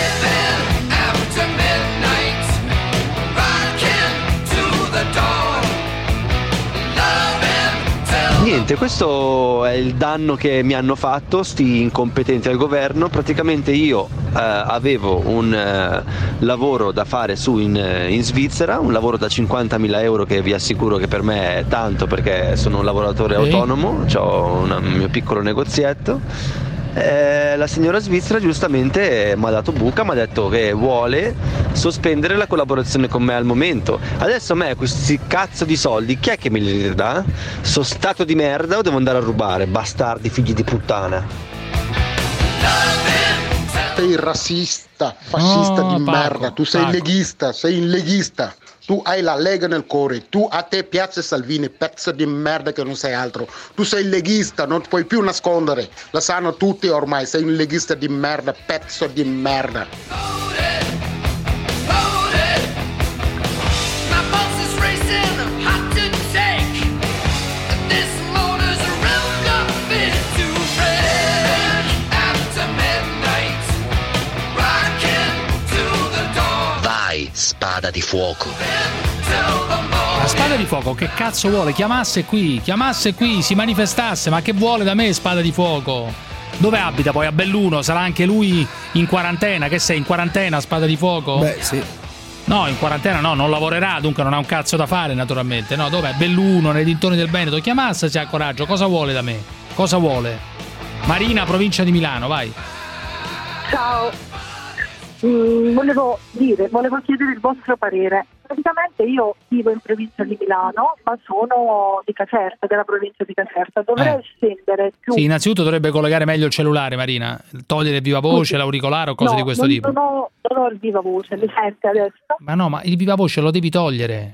Niente, questo è il danno che mi hanno fatto sti incompetenti al governo. Praticamente io avevo un lavoro da fare in Svizzera, un lavoro da 50.000 euro che vi assicuro che per me è tanto, perché sono un lavoratore autonomo, ho un mio piccolo negozietto. La signora svizzera giustamente mi ha dato buca, mi ha detto che vuole sospendere la collaborazione con me al momento. Adesso a me questi cazzo di soldi chi è che me li dà? Sono stato di merda o devo andare a rubare? Bastardi figli di puttana. sei razzista, fascista di merda, tu sei leghista, sei un leghista. Tu hai la Lega nel cuore, a te piace Salvini, pezzo di merda che non sei altro. Tu sei leghista, non puoi più nascondere, la sanno tutti ormai, sei un leghista di merda, pezzo di merda. Spada di fuoco. La spada di fuoco che cazzo vuole? Chiamasse qui, si manifestasse, ma che vuole da me spada di fuoco? Dove abita poi? A Belluno? Sarà anche lui in quarantena? Che sei in quarantena, spada di fuoco? Beh, sì. No, in quarantena no, non lavorerà, dunque non ha un cazzo da fare naturalmente. No, dov'è? Belluno, nei dintorni del Veneto. Chiamasse se ha coraggio, cosa vuole da me? Cosa vuole? Marina, provincia di Milano, vai. Ciao. Volevo chiedere il vostro parere. Praticamente io vivo in provincia di Milano, ma sono di Caserta, della provincia di Caserta. Dovrei scendere più. Sì, innanzitutto dovrebbe collegare meglio il cellulare, Marina. Togliere il viva voce, l'auricolare o cose di questo tipo. Non ho il viva voce, mi sente adesso? Ma no, ma il viva voce lo devi togliere.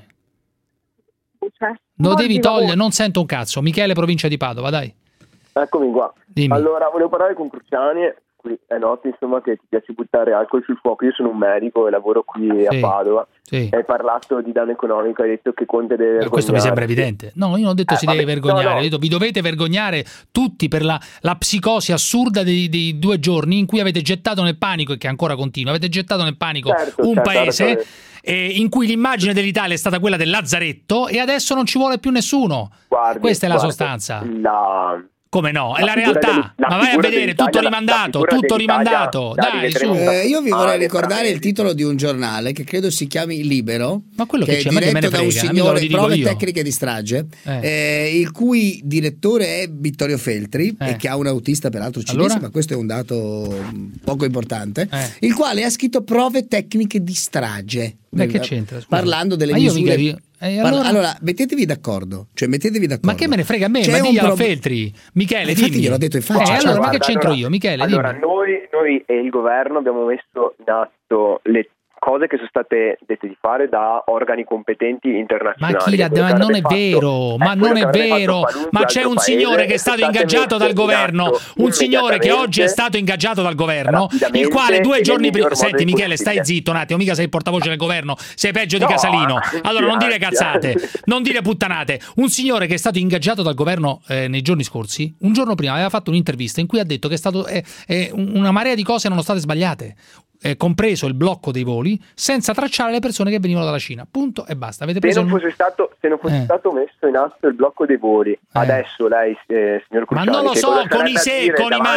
Lo devi togliere, non sento un cazzo. Michele, provincia di Padova, dai. Eccomi qua. Dimmi. Allora, volevo parlare con Cruciani. Qui è noto insomma che ti piace buttare alcol sul fuoco. Io sono un medico e lavoro qui a Padova. Sì. Hai parlato di danno economico, hai detto che Conte deve vergognare. Questo mi sembra evidente. No, io non ho detto si deve vergognare, ho detto vi dovete vergognare tutti per la psicosi assurda dei 2 giorni in cui avete gettato nel panico, e che ancora continua, avete gettato nel panico un paese in cui l'immagine dell'Italia è stata quella del lazzaretto e adesso non ci vuole più nessuno. Questa è la sostanza. Come no? È la realtà. Ma vai a vedere, tutto rimandato. Dai, su. Io vi vorrei ricordare il titolo di un giornale che credo si chiami Libero, ma quello che c'è, è diretto da un signore, Prove io. Tecniche di strage, il cui direttore è Vittorio Feltri, e che ha un autista peraltro cinese, ma questo è un dato poco importante, il quale ha scritto Prove Tecniche di strage. Che c'entra? Scusa. Parlando delle misure. Allora mettetevi d'accordo, ma che me ne frega a me? Ma diglielo a Feltri, Michele, dimmi. Gliel'ho detto in faccia. Allora, ma che c'entro io, Michele? Allora, dimmi. noi e il governo abbiamo messo in atto le cose che sono state dette di fare da organi competenti internazionali. Ma non è vero, ma c'è un signore che è stato ingaggiato dal governo, un signore che oggi è stato ingaggiato dal governo, il quale 2 giorni prima... Senti Michele, stai zitto un attimo, mica sei il portavoce del governo, sei peggio di Casalino. Allora non dire cazzate, non dire puttanate. Un signore che è stato ingaggiato dal governo nei giorni scorsi, un giorno prima aveva fatto un'intervista in cui ha detto che è stato una marea di cose erano state sbagliate, compreso il blocco dei voli, senza tracciare le persone che venivano dalla Cina. Punto e basta. Avete preso se non fosse stato messo in atto il blocco dei voli, adesso lei, signor Cruciani, ma non lo so, con i se,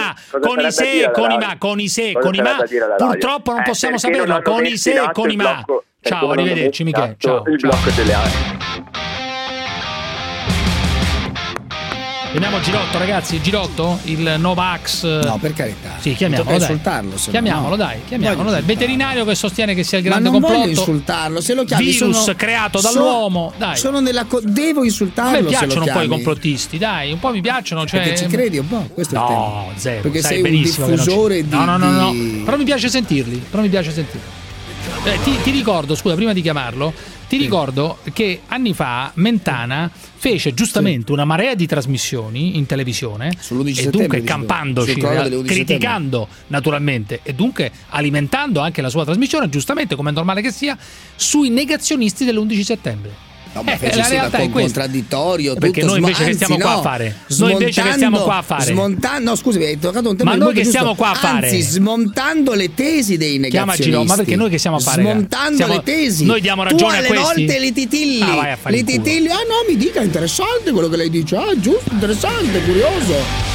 con i ma, purtroppo non possiamo saperlo, con i se e con i ma. Ciao, arrivederci Michele. Ciao. Il blocco delle armi. Chiamiamo Girotto, ragazzi, Girotto, il Novax. No, per carità. Sì, chiamiamolo, dai. Insultarlo, chiamiamolo, dai. Il veterinario che sostiene che sia il grande complotto. Ma non voglio insultarlo, se lo chiami virus creato dall'uomo, dai. Devo insultarlo. A me piacciono un po' i complottisti, dai, un po' mi piacciono, cioè... Perché ci credi un po', questo è il tema. No, zero. Perché sei un diffusore di... No. Però mi piace sentirli, ti ricordo, scusa, prima di chiamarlo, ricordo che anni fa Mentana fece giustamente una marea di trasmissioni in televisione e dunque campandoci, criticando naturalmente e dunque alimentando anche la sua trasmissione, giustamente come è normale che sia, sui negazionisti dell'11 settembre. No, ma la realtà è contraddittorio, perché tutto noi invece che stiamo qua a fare? Noi invece che stiamo qua a fare? Smontando, no, scusami, hai toccato un tema. Ma noi che stiamo qua a fare? Anzi, smontando le tesi dei negazionisti. Chiamaci, ma perché noi che siamo a fare? Smontando le tesi. Noi diamo ragione a questi. Tu alle volte li titilli. Ah, no, mi dica, interessante quello che lei dice. Ah, giusto, interessante, curioso.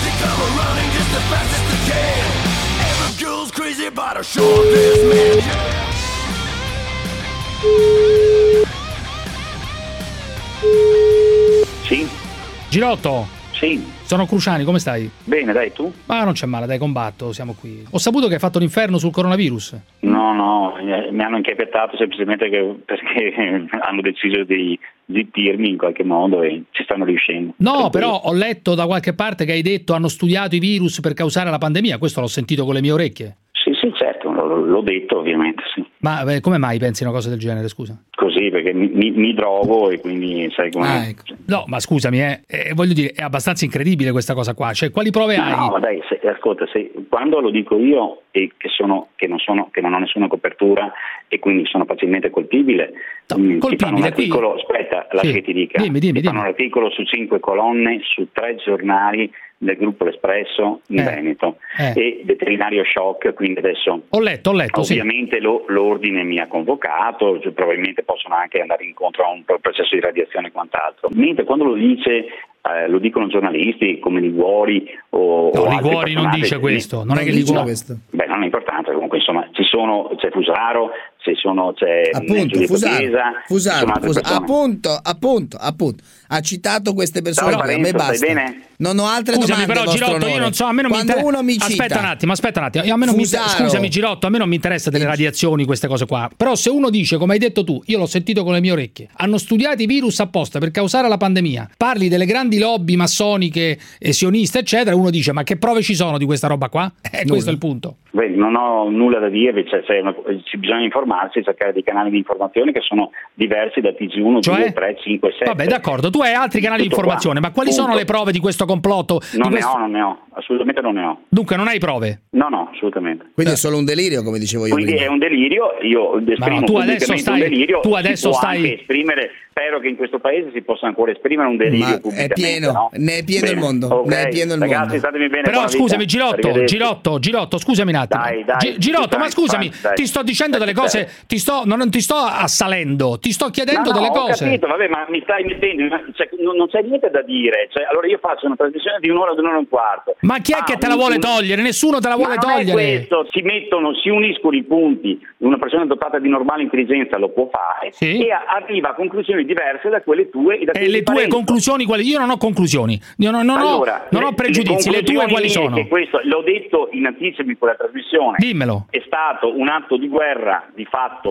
Sì. Girotto? Sì. Sono Cruciani, come stai? Bene, dai, tu? Ma non c'è male, dai, combatto, siamo qui. Ho saputo che hai fatto l'inferno sul coronavirus. No, mi hanno inchiapettato semplicemente perché hanno deciso di zittirmi in qualche modo e ci stanno riuscendo. No, però ho letto da qualche parte che hai detto hanno studiato i virus per causare la pandemia, questo l'ho sentito con le mie orecchie. Sì, certo, l'ho detto ovviamente, sì. Ma come mai pensi una cosa del genere, scusa? Così, perché mi drogo e quindi sai come... Ecco. No, ma scusami, voglio dire, è abbastanza incredibile questa cosa qua. Cioè, quali prove hai? No, ma dai, ascolta, quando lo dico io e che non ho nessuna copertura e quindi sono facilmente colpibile, ti fanno un articolo, aspetta, lascia che ti dica, ti fanno un articolo su 5 colonne, su 3 giornali del gruppo L'Espresso in Veneto e veterinario shock, quindi adesso ho letto ovviamente l'ordine mi ha convocato, cioè, probabilmente possono anche andare incontro a un processo di radiazione e quant'altro, mentre quando lo dice lo dicono giornalisti come Liguori o Liguori non dice questo, non è che Liguori questo. Beh, non è importante, comunque insomma c'è Fusaro, c'è appunto Fusaro, appunto ha citato queste persone. Ciao, a me basta, non ho altre domande. Però Girotto, io non so, a me non mi interessa. Uno mi cita, aspetta un attimo, a me non scusami Girotto, a me non mi interessa delle radiazioni, queste cose qua, però se uno dice, come hai detto tu, io l'ho sentito con le mie orecchie, hanno studiato i virus apposta per causare la pandemia, parli delle grandi lobby massoniche e sioniste eccetera, uno dice ma che prove ci sono di questa roba qua? Questo è il punto. Beh, non ho nulla da dire, bisogna informarsi, cercare dei canali di informazione che sono diversi da TG1, 2, 3, 5, 7. Vabbè, d'accordo, tu hai altri canali di informazione, ma quali sono le prove di questo complotto? Non ne ho, assolutamente non ne ho. Dunque non hai prove? No, assolutamente. Quindi è solo un delirio, come dicevo io quindi prima. È un delirio, io esprimo pubblicamente un delirio, tu adesso stai anche esprimere, spero che in questo paese si possa ancora esprimere un delirio pubblicamente. È pieno, no? Ne è pieno il mondo. Okay. Ne è pieno il ragazzi, mondo. statemi bene. Però scusami Girotto, scusami un attimo. Dai, Girotto, ma scusami, ti sto dicendo delle cose, non ti sto assalendo, ti sto chiedendo delle cose. Ho capito, vabbè, ma mi stai mettendo, non c'è niente da dire, allora io faccio una trasmissione di un'ora e un quarto. Ma chi è che te la vuole togliere? Nessuno te la vuole togliere. Non è questo, si uniscono i punti, una persona dotata di normale intelligenza lo può fare e arriva a conclusioni diverse da quelle tue e da quelle le tue conclusioni quali? Io non ho conclusioni, non ho pregiudizi, le tue quali sono? Che questo l'ho detto in anticipo di quella trasmissione. Dimmelo. È stato un atto di guerra di fatto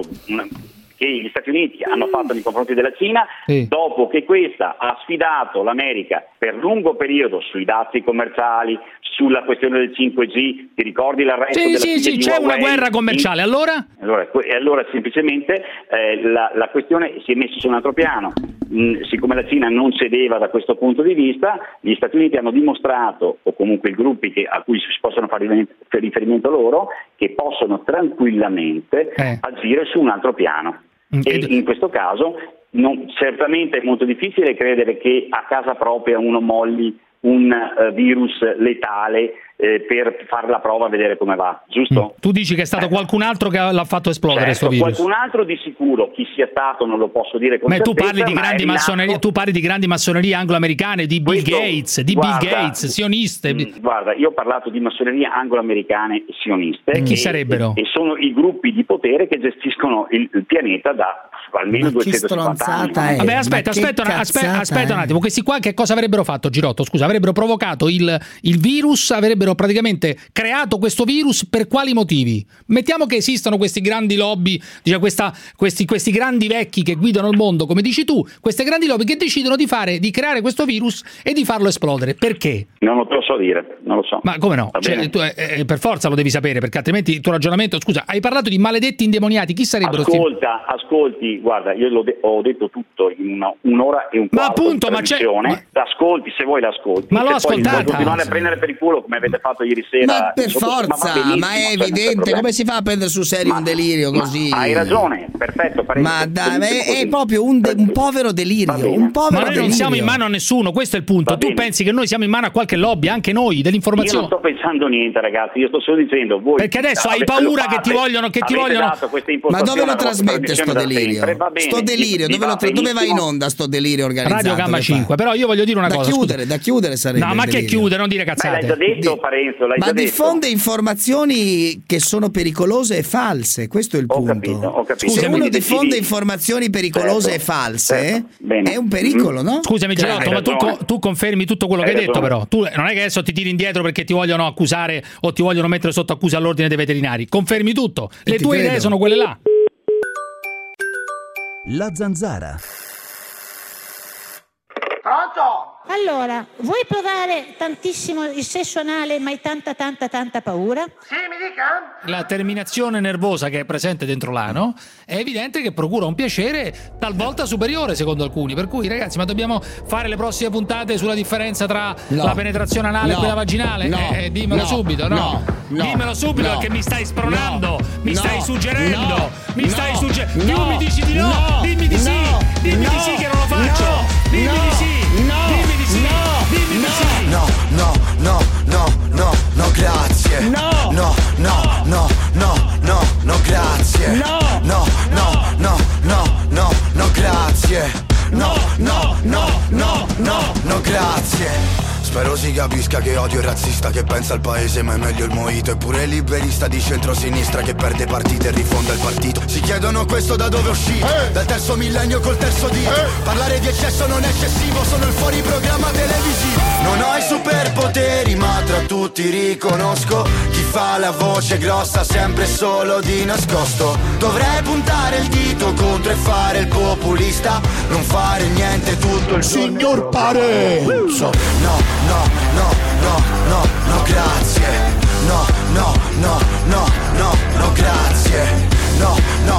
che gli Stati Uniti hanno fatto nei confronti della Cina dopo che questa ha sfidato l'America per lungo periodo sui dazi commerciali, sulla questione del 5G, ti ricordi l'arresto della figlia di c'è Huawei? Una guerra commerciale, allora semplicemente la questione si è messa su un altro piano. Siccome la Cina non cedeva da questo punto di vista, gli Stati Uniti hanno dimostrato, o comunque i gruppi a cui si possono fare riferimento loro, che possono tranquillamente agire su un altro piano. E in questo caso certamente è molto difficile credere che a casa propria uno molli un virus letale per fare la prova a vedere come va, giusto? Tu dici che è stato qualcun altro che l'ha fatto esplodere questo virus? Qualcun altro di sicuro, chi sia stato non lo posso dire con certezza. Tu parli di grandi massonerie anglo-americane, di Bill Gates, sioniste. Guarda, io ho parlato di massonerie anglo-americane sioniste. E chi sarebbero? E sono i gruppi di potere che gestiscono il pianeta da almeno 250 anni. Vabbè, aspetta un attimo, questi qua che cosa avrebbero fatto, Girotto? Scusa, avrebbero provocato il virus, avrebbero praticamente creato questo virus per quali motivi? Mettiamo che esistano questi grandi lobby, questi grandi vecchi che guidano il mondo, come dici tu, queste grandi lobby che decidono di creare questo virus e di farlo esplodere. Perché? Non lo so dire, non lo so. Ma come no? Tu, per forza lo devi sapere, perché altrimenti il tuo ragionamento, scusa, hai parlato di maledetti indemoniati, chi sarebbero? Ascolti, guarda, io ho detto tutto in un'ora e un quarto. Ma appunto, ascolti, se vuoi l'ascolti. Ma l'ho ascoltata. Poi continuare a prendere per il culo come avete fatto ieri sera. Ma per forza, ma è evidente, come si fa a prendere sul serio un delirio così? Hai ragione, perfetto. Ma dai, è proprio un povero delirio, Ma noi non siamo in mano a nessuno, questo è il punto. Tu pensi che noi siamo in mano a qualche lobby, anche noi, dell'informazione? Io non sto pensando niente, ragazzi, io sto solo dicendo voi. Perché adesso hai paura che ti vogliono Ma dove lo trasmette sto delirio? Sto delirio, dove va in onda sto delirio organizzato? Radio Gamma 5, però io voglio dire una cosa. Da chiudere sarebbe. No, ma che chiudere, non dire cazzate. L'hai già detto, Parenzo, ma diffonde informazioni che sono pericolose e false, questo è il punto. Ho capito. Se uno diffonde informazioni pericolose e false, è un pericolo, no? Scusami Girotto, ma tu confermi tutto quello che hai detto, però. Tu non è che adesso ti tiri indietro perché ti vogliono accusare o ti vogliono mettere sotto accusa all'ordine dei veterinari. Confermi tutto. Le tue idee sono quelle là. La Zanzara. Pronto? Allora, vuoi provare tantissimo il sesso anale ma hai tanta paura? Sì, mi dica. La terminazione nervosa che è presente dentro l'ano è evidente che procura un piacere talvolta superiore secondo alcuni, per cui ragazzi, ma dobbiamo fare le prossime puntate sulla differenza tra la penetrazione anale e quella vaginale? Dimmelo subito, dimmelo subito perché mi stai spronando, mi stai suggerendo, tu mi dici di no, dimmi di sì, dimmi di sì che non lo faccio, dimmi di sì, dimmi di sì, dimmi di sì. No, grazie. No, grazie. No, grazie. Spero si capisca che odio il razzista che pensa al paese ma è meglio il mojito. Eppure il liberista di centrosinistra che perde partite e rifonda il partito. Si chiedono questo da dove è uscito, dal terzo millennio col terzo dito. Parlare di eccesso non è eccessivo, sono il fuori programma televisivo. Non ho i superpoteri ma tra tutti riconosco chi fa la voce grossa sempre solo di nascosto. Dovrei puntare il dito contro e fare il populista, non fare niente tutto il giorno. Signor Parenzo. No, grazie. No, grazie. No,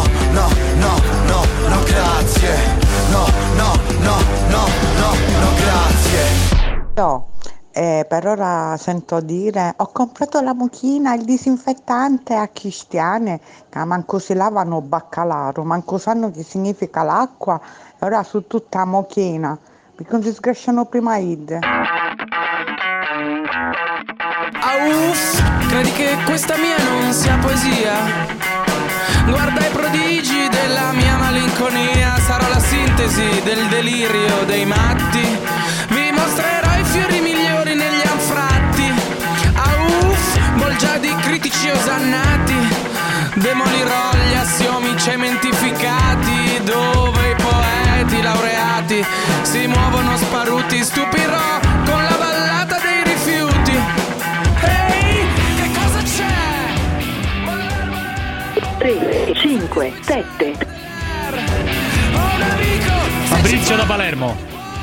grazie. No, grazie. Per ora sento dire ho comprato la mucchina, il disinfettante a Cristiane, che manco si lavano baccalaro, manco sanno che significa l'acqua, e ora su tutta la mucchina, perché non si sgresciano prima id. Credi che questa mia non sia poesia? Guarda i prodigi della mia malinconia, sarò la sintesi del delirio dei matti. Vi mostrerò i fiori migliori negli anfratti. Bolgiadi critici osannati. Demolirò gli assiomi cementificati, dove i poeti laureati si muovono sparuti. Stupirò con la ballata dei rifiuti. Ehi, che cosa c'è? 3, 5, 7. Fabrizio da Palermo.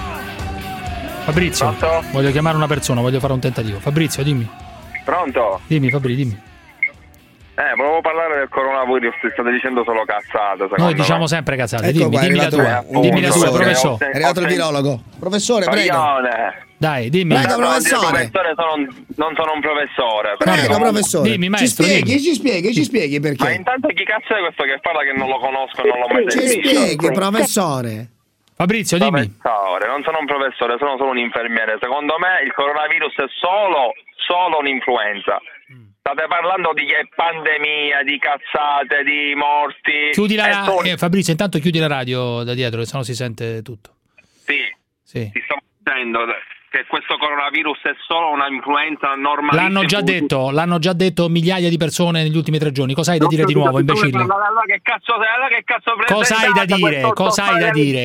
Fabrizio, voglio chiamare una persona, voglio fare un tentativo. Fabrizio, dimmi. Pronto? Dimmi, Fabrizio, dimmi. Volevo parlare del coronavirus, state dicendo solo cazzate. Noi diciamo sempre cazzate, dimmi la tua. Dimmi la tua, professore. È arrivato il virologo. Professore, prego. Dai, dimmi. Prego, professore. Non sono un professore. Prego, professore. Dimmi, maestro. Ci spieghi perché. Ma intanto chi cazzo è questo che parla che non lo conosco e non l'ho mai sentito? Ci spieghi, professore. Fabrizio, dimmi. Professore, non sono un professore, sono solo un infermiere. Secondo me il coronavirus è solo un'influenza. State parlando di pandemia, di cazzate, di morti. Chiudi la Fabrizio, intanto chiudi la radio da dietro, che sennò si sente tutto. Sì. Ti sto dicendo che questo coronavirus è solo una influenza normale. L'hanno già detto migliaia di persone negli ultimi 3 giorni. Cos'hai da dire di nuovo, imbecille? Allora che cazzo Cos'hai da dire? Cos'hai da dire?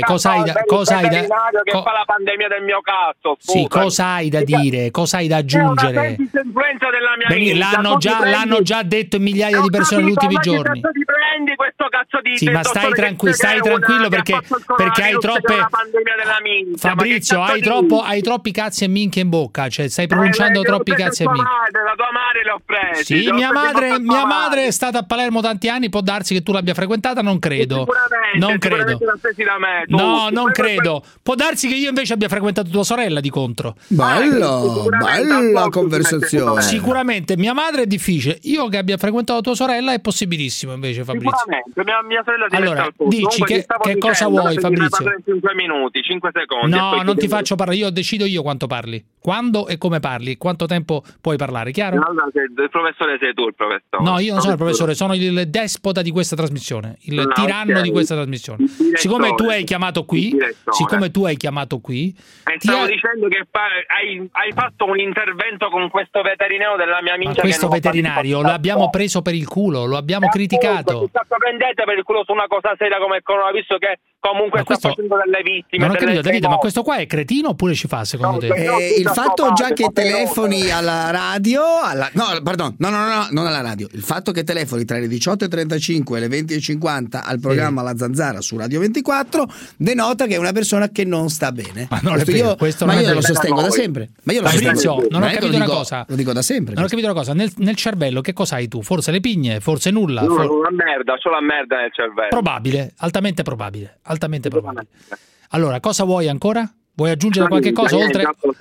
Che fa la pandemia del mio cazzo? Sì, cos'hai da dire? Cos'hai da aggiungere? Influenza della mia L'hanno già detto migliaia di persone negli ultimi giorni. Ti prendi questo cazzo di sì, ma stai tranquillo perché hai troppe. Fabrizio, hai troppi cazzi e minchie in bocca, cioè stai pronunciando troppi cazzi e minchie. La tua madre l'ho presi. Sì, mia madre è stata a Palermo tanti anni, può darsi che tu l'abbia frequentata, non credo. Non credo. No, non credo. Può darsi che io invece abbia frequentato tua sorella di contro. Bella conversazione. Sicuramente mia madre è difficile. Io che abbia frequentato tua sorella è possibilissimo invece, Fabrizio. Sicuramente, mia sorella allora, dici che cosa vuoi, Fabrizio? 5 minuti, 5 secondi. No, non ti faccio parlare, io decido io quanto parli, quando e come parli, quanto tempo puoi parlare, chiaro? No, il professore sei tu il professore. No, io non sono il professore, sono il despota di questa trasmissione, il tiranno di questa trasmissione. Siccome tu hai chiamato qui, stavo dicendo che hai fatto un intervento con questo veterinario della mia amica. Ma questo veterinario lo abbiamo preso per il culo, lo abbiamo criticato. Prendete per il culo su una cosa seria come il coronavirus che comunque sta facendo delle vittime. Non ho capito, Davide, ma questo qua è cretino oppure ci fa secondo te? Il fatto già che telefoni alla radio, non alla radio, il fatto che telefoni tra le 18:35 e le 20:50 al programma La Zanzara su Radio 24 denota che è una persona che non sta bene. Ma non è vero, io lo sostengo da sempre. Ma io lo Fabrizio, non ho capito una cosa. Lo dico da sempre. Non ho capito una cosa, nel cervello che cosa hai tu? Forse le pigne, forse nulla? No, una merda, c'ho la merda nel cervello. Probabile, altamente probabile. Allora, cosa vuoi ancora? Vuoi aggiungere qualche cosa oltre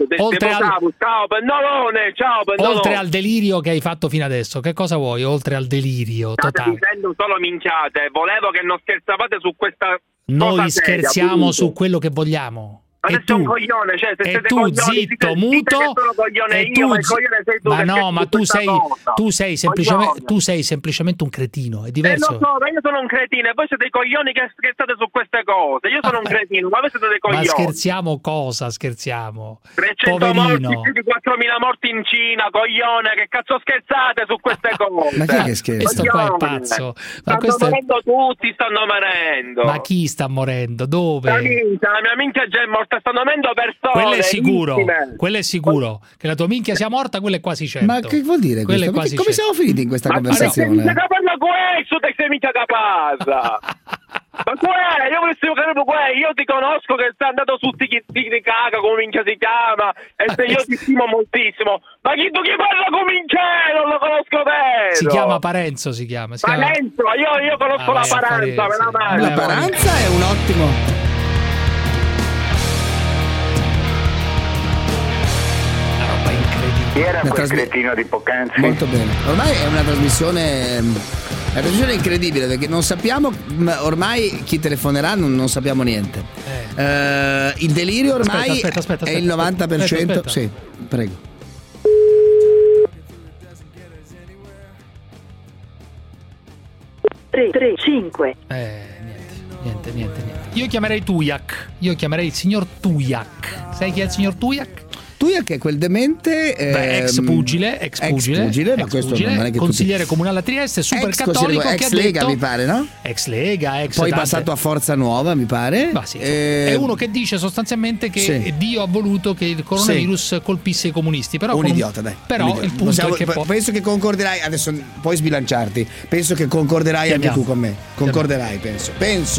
al delirio che hai fatto fino adesso? Che cosa vuoi oltre al delirio totale? Dicendo solo minchiate. Volevo che non scherzavate su questa Noi scherziamo su quello che vogliamo. E tu, un coglione, cioè, se e tu zitto, muto, e tu, ma no, ma tu sei semplicemente un cretino, è diverso. Lo so, ma io sono un cretino e voi siete dei coglioni che scherzate su queste cose. Io sono un cretino, ma voi siete dei coglioni. Ma scherziamo cosa? Scherziamo? 300 morti, più di 4.000 morti in Cina, coglione, che cazzo scherzate su queste cose? Ma chi è che scherza? Questo qua è pazzo. Ma morendo tutti, stanno morendo. Ma chi sta morendo? Dove? La mia minchia già è morta. Stanno morendo persone. Quello è sicuro. Che la tua minchia sia morta, quello è quasi certo. Ma che vuol dire questo? Come siamo finiti in questa conversazione? Ma parla questo, te sei mica capace. Ma io ti conosco che sei andato su Tiki-Taka, come minchia si chiama, e se io ti stimo moltissimo. Ma chi parla con Michele? Non lo conosco bene. Si chiama Parenzo, Parenzo, io conosco la Parenza. La Parenza è un ottimo. Chi era quel cretino di poc'anzi? Molto bene. Ormai è una trasmissione incredibile perché non sappiamo ormai chi telefonerà, non sappiamo niente. Il delirio ormai aspetta, è il 90%. Aspetta. Sì, prego. Tre, 5. Niente. Io chiamerei Tujak. Io chiamerei il signor Tujak. Sai chi è il signor Tujak? Tujak è quel demente ex pugile, ma questo non è che consigliere comunale a Trieste, super cattolico, che ex ha Lega detto, mi pare, no? Ex Lega, poi passato a Forza Nuova mi pare. Sì, è uno che dice sostanzialmente che Dio ha voluto che il coronavirus colpisse i comunisti, però un idiota, dai. Però il punto è che penso che concorderai, adesso puoi sbilanciarti, penso che concorderai anche tu con me. Concorderai, penso.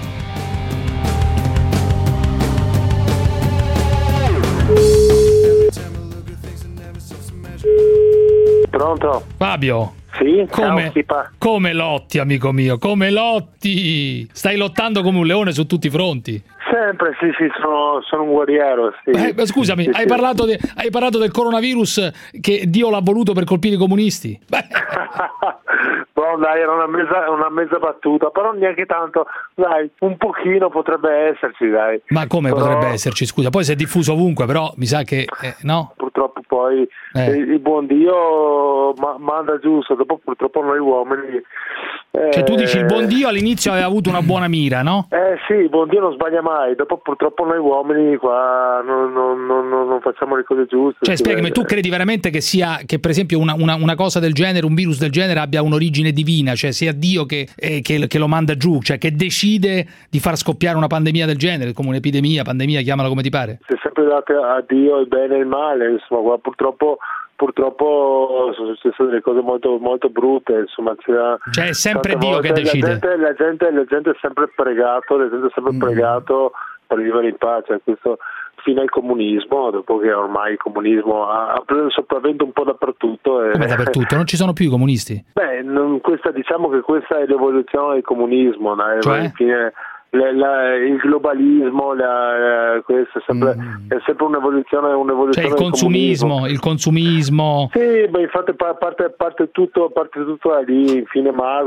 Pronto? Fabio? Sì? Come lotti, amico mio, come lotti? Stai lottando come un leone su tutti i fronti. Sempre, sì, sono un guerriero, sì. Scusami, hai parlato del coronavirus che Dio l'ha voluto per colpire i comunisti? No, dai, era una mezza battuta, però neanche tanto, dai, un pochino potrebbe esserci, dai. Ma come potrebbe esserci, scusa? Poi si è diffuso ovunque, però mi sa che, no? Purtroppo poi il buon Dio manda giusto, dopo purtroppo noi uomini... Cioè tu dici il buon Dio all'inizio aveva avuto una buona mira, no? Sì, il buon Dio non sbaglia mai, dopo purtroppo noi uomini qua non facciamo le cose giuste. Cioè spiegami, tu credi veramente che per esempio una cosa del genere, un virus del genere abbia un'origine divina, cioè sia Dio che lo manda giù, cioè che decide di far scoppiare una pandemia del genere, come un'epidemia, pandemia, chiamala come ti pare? Si è sempre dato a Dio il bene e il male, insomma, qua purtroppo sono successe delle cose molto, molto brutte, insomma, cioè è sempre Dio che decide. La gente è sempre pregato, per vivere in pace, questo fino al comunismo, dopo che ormai il comunismo ha preso il sopravvento un po' dappertutto. Come dappertutto? Non ci sono più i comunisti? Diciamo che questa è l'evoluzione del comunismo, cioè? Infine, il globalismo, questo è sempre un'evoluzione. Cioè il consumismo. Sì, infatti parte tutto da lì. Infine Marx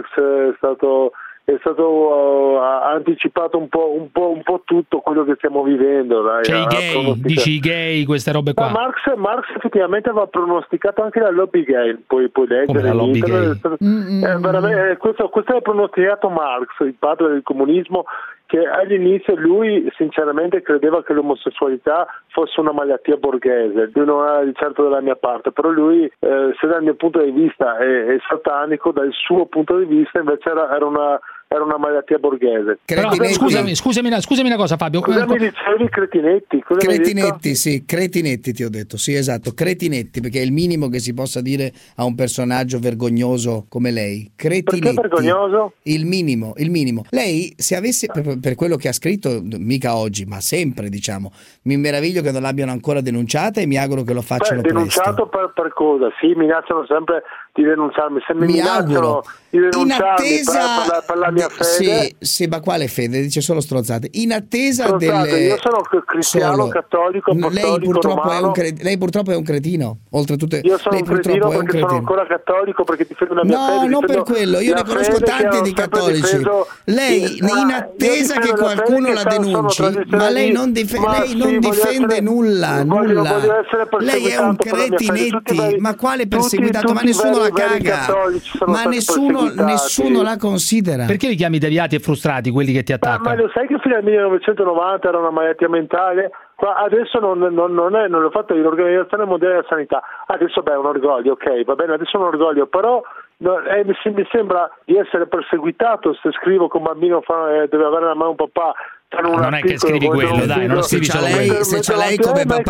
ha anticipato un po' tutto quello che stiamo vivendo. Dai, cioè dici i gay, queste robe qua. Marx effettivamente aveva pronosticato anche la lobby gay, puoi leggere. Come la lobby gay? Questo è pronosticato Marx, il padre del comunismo, che all'inizio lui sinceramente credeva che l'omosessualità fosse una malattia borghese. Lui non era di certo della mia parte, però lui, se dal mio punto di vista è satanico, dal suo punto di vista invece era era una malattia borghese. Però, scusami una cosa, Fabio. Cosa mi dicevi, cretinetti? Cretinetti, sì, cretinetti ti ho detto, sì, esatto, cretinetti, perché è il minimo che si possa dire a un personaggio vergognoso come lei. Cretinetti. Perché vergognoso? Il minimo. Lei, se avesse, per quello che ha scritto, mica oggi, ma sempre, diciamo, mi meraviglio che non l'abbiano ancora denunciata e mi auguro che lo facciano denunciato presto. per cosa? Sì, minacciano sempre di denunciarmi, se mi minacciano di denunciarmi per la mia fede. Sì, ma quale fede? Dice solo stronzate. In attesa delle... Io sono cristiano, cattolico, apostolico, romano. Lei purtroppo è un cretino. Oltretutto, io sono un cretino perché sono ancora cattolico, perché difendo la mia fede. No, non per quello, io ne conosco tanti di cattolici. Lei, in attesa che qualcuno la denunci, ma lei non difende nulla. Lei è un cretinetti, ma quale perseguitato? Ma nessuno la caga, ma nessuno la considera. Perché li chiami deviati e frustrati quelli che ti attaccano? Ma lo sai che fino al 1990 era una malattia mentale? Adesso non l'ho fatto l'Organizzazione Mondiale della Sanità. Adesso è un orgoglio, ok, va bene, adesso è un orgoglio, però mi sembra di essere perseguitato se scrivo che un bambino deve avere la mano un papà. Non è che scrivi quello, dai, non lo scrivi solo quello. Se c'ha lei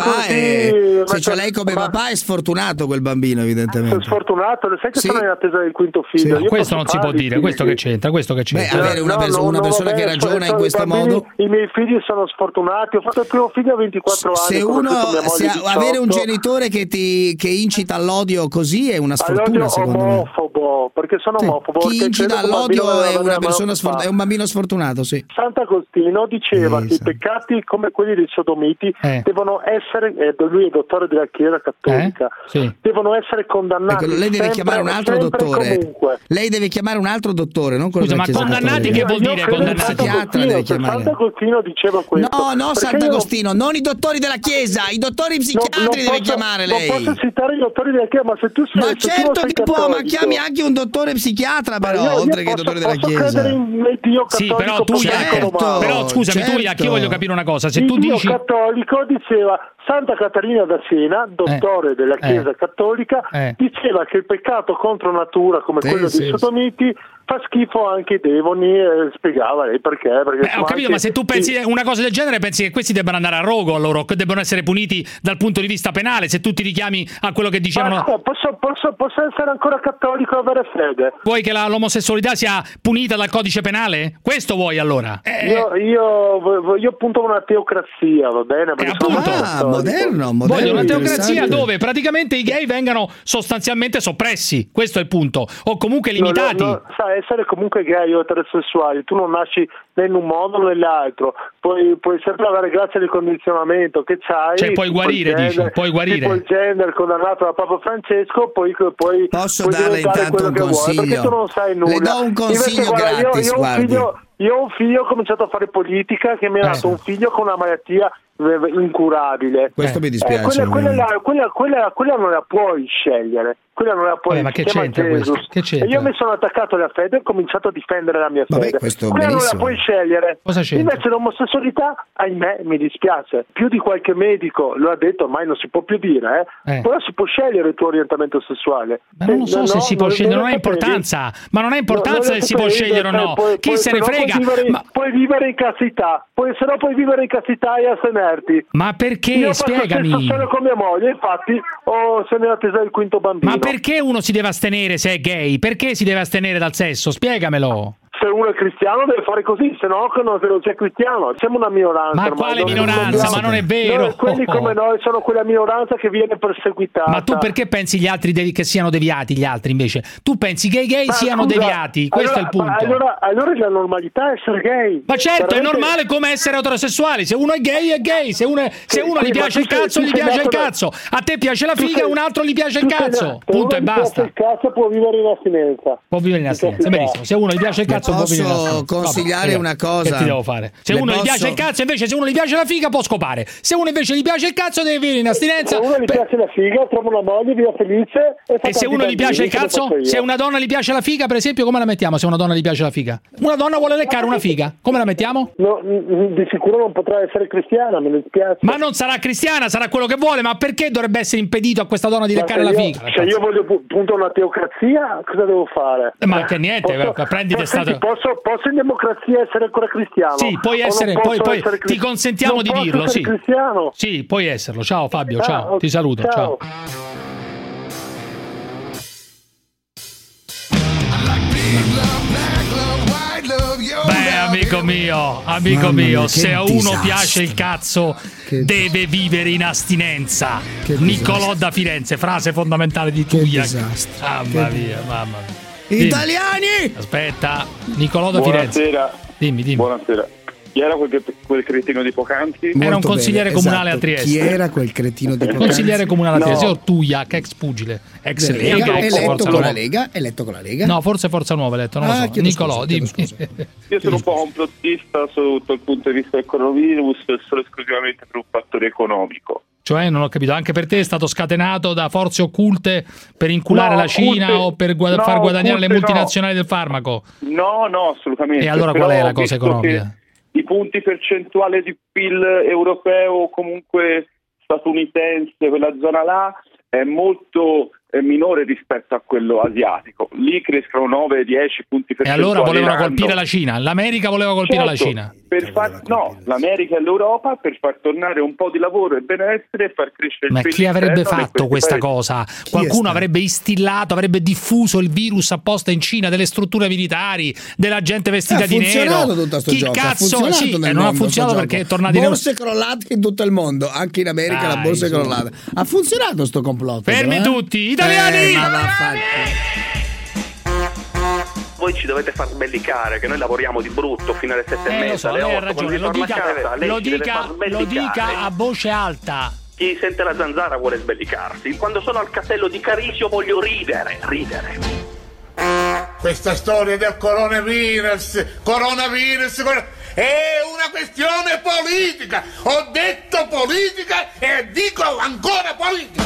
come papà è sfortunato quel bambino, evidentemente. È sfortunato, sai che sono in attesa del quinto figlio. Sì, questo non si può dire, questo che c'entra. Avere una persona che ragiona in questo modo. I miei figli sono sfortunati, ho fatto il primo figlio a 24 anni. Avere un genitore che incita all'odio così è una sfortuna, secondo me. Omofobo, perché sono omofobo. Chi incita all'odio è una persona è un bambino sfortunato, sì. Sant'Agostino diceva che i peccati come quelli dei sodomiti devono essere, lui è dottore della Chiesa Cattolica, devono essere condannati. Ecco, lei deve chiamare un altro dottore. Comunque. Lei deve chiamare un altro dottore, non quello della Chiesa condannati Cattolica. Che vuol dire condannati? Psichiatra deve chiamare. Sant'Agostino diceva questo. No, Sant'Agostino, non i dottori della Chiesa, i dottori psichiatri deve chiamare lei. Non posso citare i dottori della Chiesa, ma se tu sei certo che può, ma chiami anche un dottore psichiatra, però, oltre che i dottori della Chiesa. Sì, però tu scusami, tu io voglio capire una cosa, se tu dici cattolico diceva Santa Caterina da Siena, dottore della Chiesa Cattolica, diceva che il peccato contro natura come quello dei sodomiti fa schifo anche ai demoni, spiegava lei perché ho capito, ma se tu pensi una cosa del genere pensi che questi debbano andare a rogo, allora che debbano essere puniti dal punto di vista penale, se tu ti richiami a quello che dicevano. Posso essere ancora cattolico e avere fede. Vuoi che l'omosessualità sia punita dal codice penale? Questo vuoi allora? Io punto a una teocrazia, va bene? Moderno. Voglio una teocrazia dove praticamente i gay vengano sostanzialmente soppressi, questo è il punto, o comunque limitati. Sai, essere comunque gay o eterosessuali, tu non nasci né in un modo né nell'altro, puoi sempre avere grazie al condizionamento che c'hai, cioè puoi guarire, puoi guarire. Tipo il gender condannato da Papa Francesco, poi posso darle intanto un consiglio, perché tu non sai nulla. Le do un consiglio gratis, io ho un figlio, ho cominciato a fare politica, che mi ha dato un figlio con una malattia incurabile. Questo mi dispiace. Quella non la puoi scegliere. Quella non la puoi. Ma che c'entra questo? E io mi sono attaccato alla fede e ho cominciato a difendere la mia fede. Quella non la puoi scegliere. Cosa c'entra? Invece l'omosessualità, ahimè, mi dispiace. Più di qualche medico lo ha detto, ormai non si può più dire, però si può scegliere il tuo orientamento sessuale. Ma non so se si può scegliere, non ha importanza. Ma non ha importanza se si può scegliere o no. Chi se ne frega? Puoi vivere in castità, se no puoi vivere in castità e astenerti. Ma perché? Io Spiegami. Io solo con mia moglie, infatti sono in attesa del quinto bambino. Ma perché uno si deve astenere se è gay? Perché si deve astenere dal sesso? Spiegamelo. Se uno è cristiano deve fare così, se no non c'è cristiano. Siamo una minoranza. Ma quale minoranza? Ma non è vero. Quelli come noi sono quella minoranza che viene perseguitata. Ma tu perché pensi gli altri che siano deviati? Gli altri invece tu pensi che i gay siano deviati? Questo è il punto. Allora la normalità è essere gay. Ma certo, è normale come essere eterosessuali. Se uno è gay. Se uno gli piace il cazzo, gli piace il cazzo. A te piace la figa, a un altro gli piace il cazzo. Punto e basta. Il cazzo può vivere in astinenza. Benissimo. Se uno gli piace il cazzo, posso consigliare una cosa. Che ti devo fare? Se uno gli piace il cazzo, invece se uno gli piace la figa può scopare. Se uno invece gli piace il cazzo deve vivere in astinenza. Se uno gli piace la figa, trova una moglie, viva felice. E se uno gli piace il cazzo, se una donna gli piace la figa, per esempio, come la mettiamo? Se una donna gli piace la figa, una donna vuole leccare una figa, come la mettiamo? No, di sicuro non potrà essere cristiana, me ne dispiace. Ma non sarà cristiana, sarà quello che vuole. Ma perché dovrebbe essere impedito a questa donna di leccare la figa? Se io voglio appunto una teocrazia, cosa devo fare? Ma che niente, prenditi stato. Posso in democrazia essere ancora cristiano? Sì, puoi essere, poi ti consentiamo di dirlo, sì. Cristiano? Sì, puoi esserlo. Ciao Fabio, ciao. Ti saluto, ciao. Beh, amico mio, se a uno piace il cazzo deve vivere in astinenza. Niccolò da Firenze, frase fondamentale di Tuia. Mamma mia. Italiani! Aspetta, Niccolò da Firenze. Dimmi. Buonasera. Chi era quel cretino di poc'anzi? Era un consigliere comunale a Trieste. Chi era quel cretino di poc'anzi? Consigliere comunale a Trieste, o Tuiac, ex pugile, ex Lega, eletto con la Lega. No, forse Forza Nuova eletto, non lo so. Niccolò, dimmi. Io sono un po' complottista sotto il punto di vista del coronavirus, solo esclusivamente per un fattore economico. Cioè, non ho capito, anche per te è stato scatenato da forze occulte per inculare la Cina o per far guadagnare le multinazionali del farmaco? No, assolutamente. E allora qual è la cosa economica? I punti percentuali di PIL europeo, comunque statunitense, quella zona là, è molto minore rispetto a quello asiatico. Lì crescono 9-10 punti percentuali. E allora volevano colpire la Cina? L'America voleva colpire la Cina? L'America e l'Europa per far tornare un po' di lavoro e benessere e far crescere il PIL. Ma chi avrebbe fatto questa cosa? Qualcuno avrebbe istillato, avrebbe diffuso il virus apposta in Cina, delle strutture militari, della gente vestita di nero. Ha funzionato tutto sto gioco. Cazzo? Non ha funzionato perché è tornato in borse crollate in tutto il mondo, anche in America la borsa è crollata. Ha funzionato sto complotto. Fermi tutti, italiani! Voi ci dovete far sbellicare, che noi lavoriamo di brutto fino alle 7:30, alle 8. Lei ha ragione, lo dica a voce alta. Chi sente la zanzara vuole sbellicarsi. Quando sono al castello di Carisio voglio ridere. Questa storia del coronavirus è una questione politica. Ho detto politica e dico ancora politica.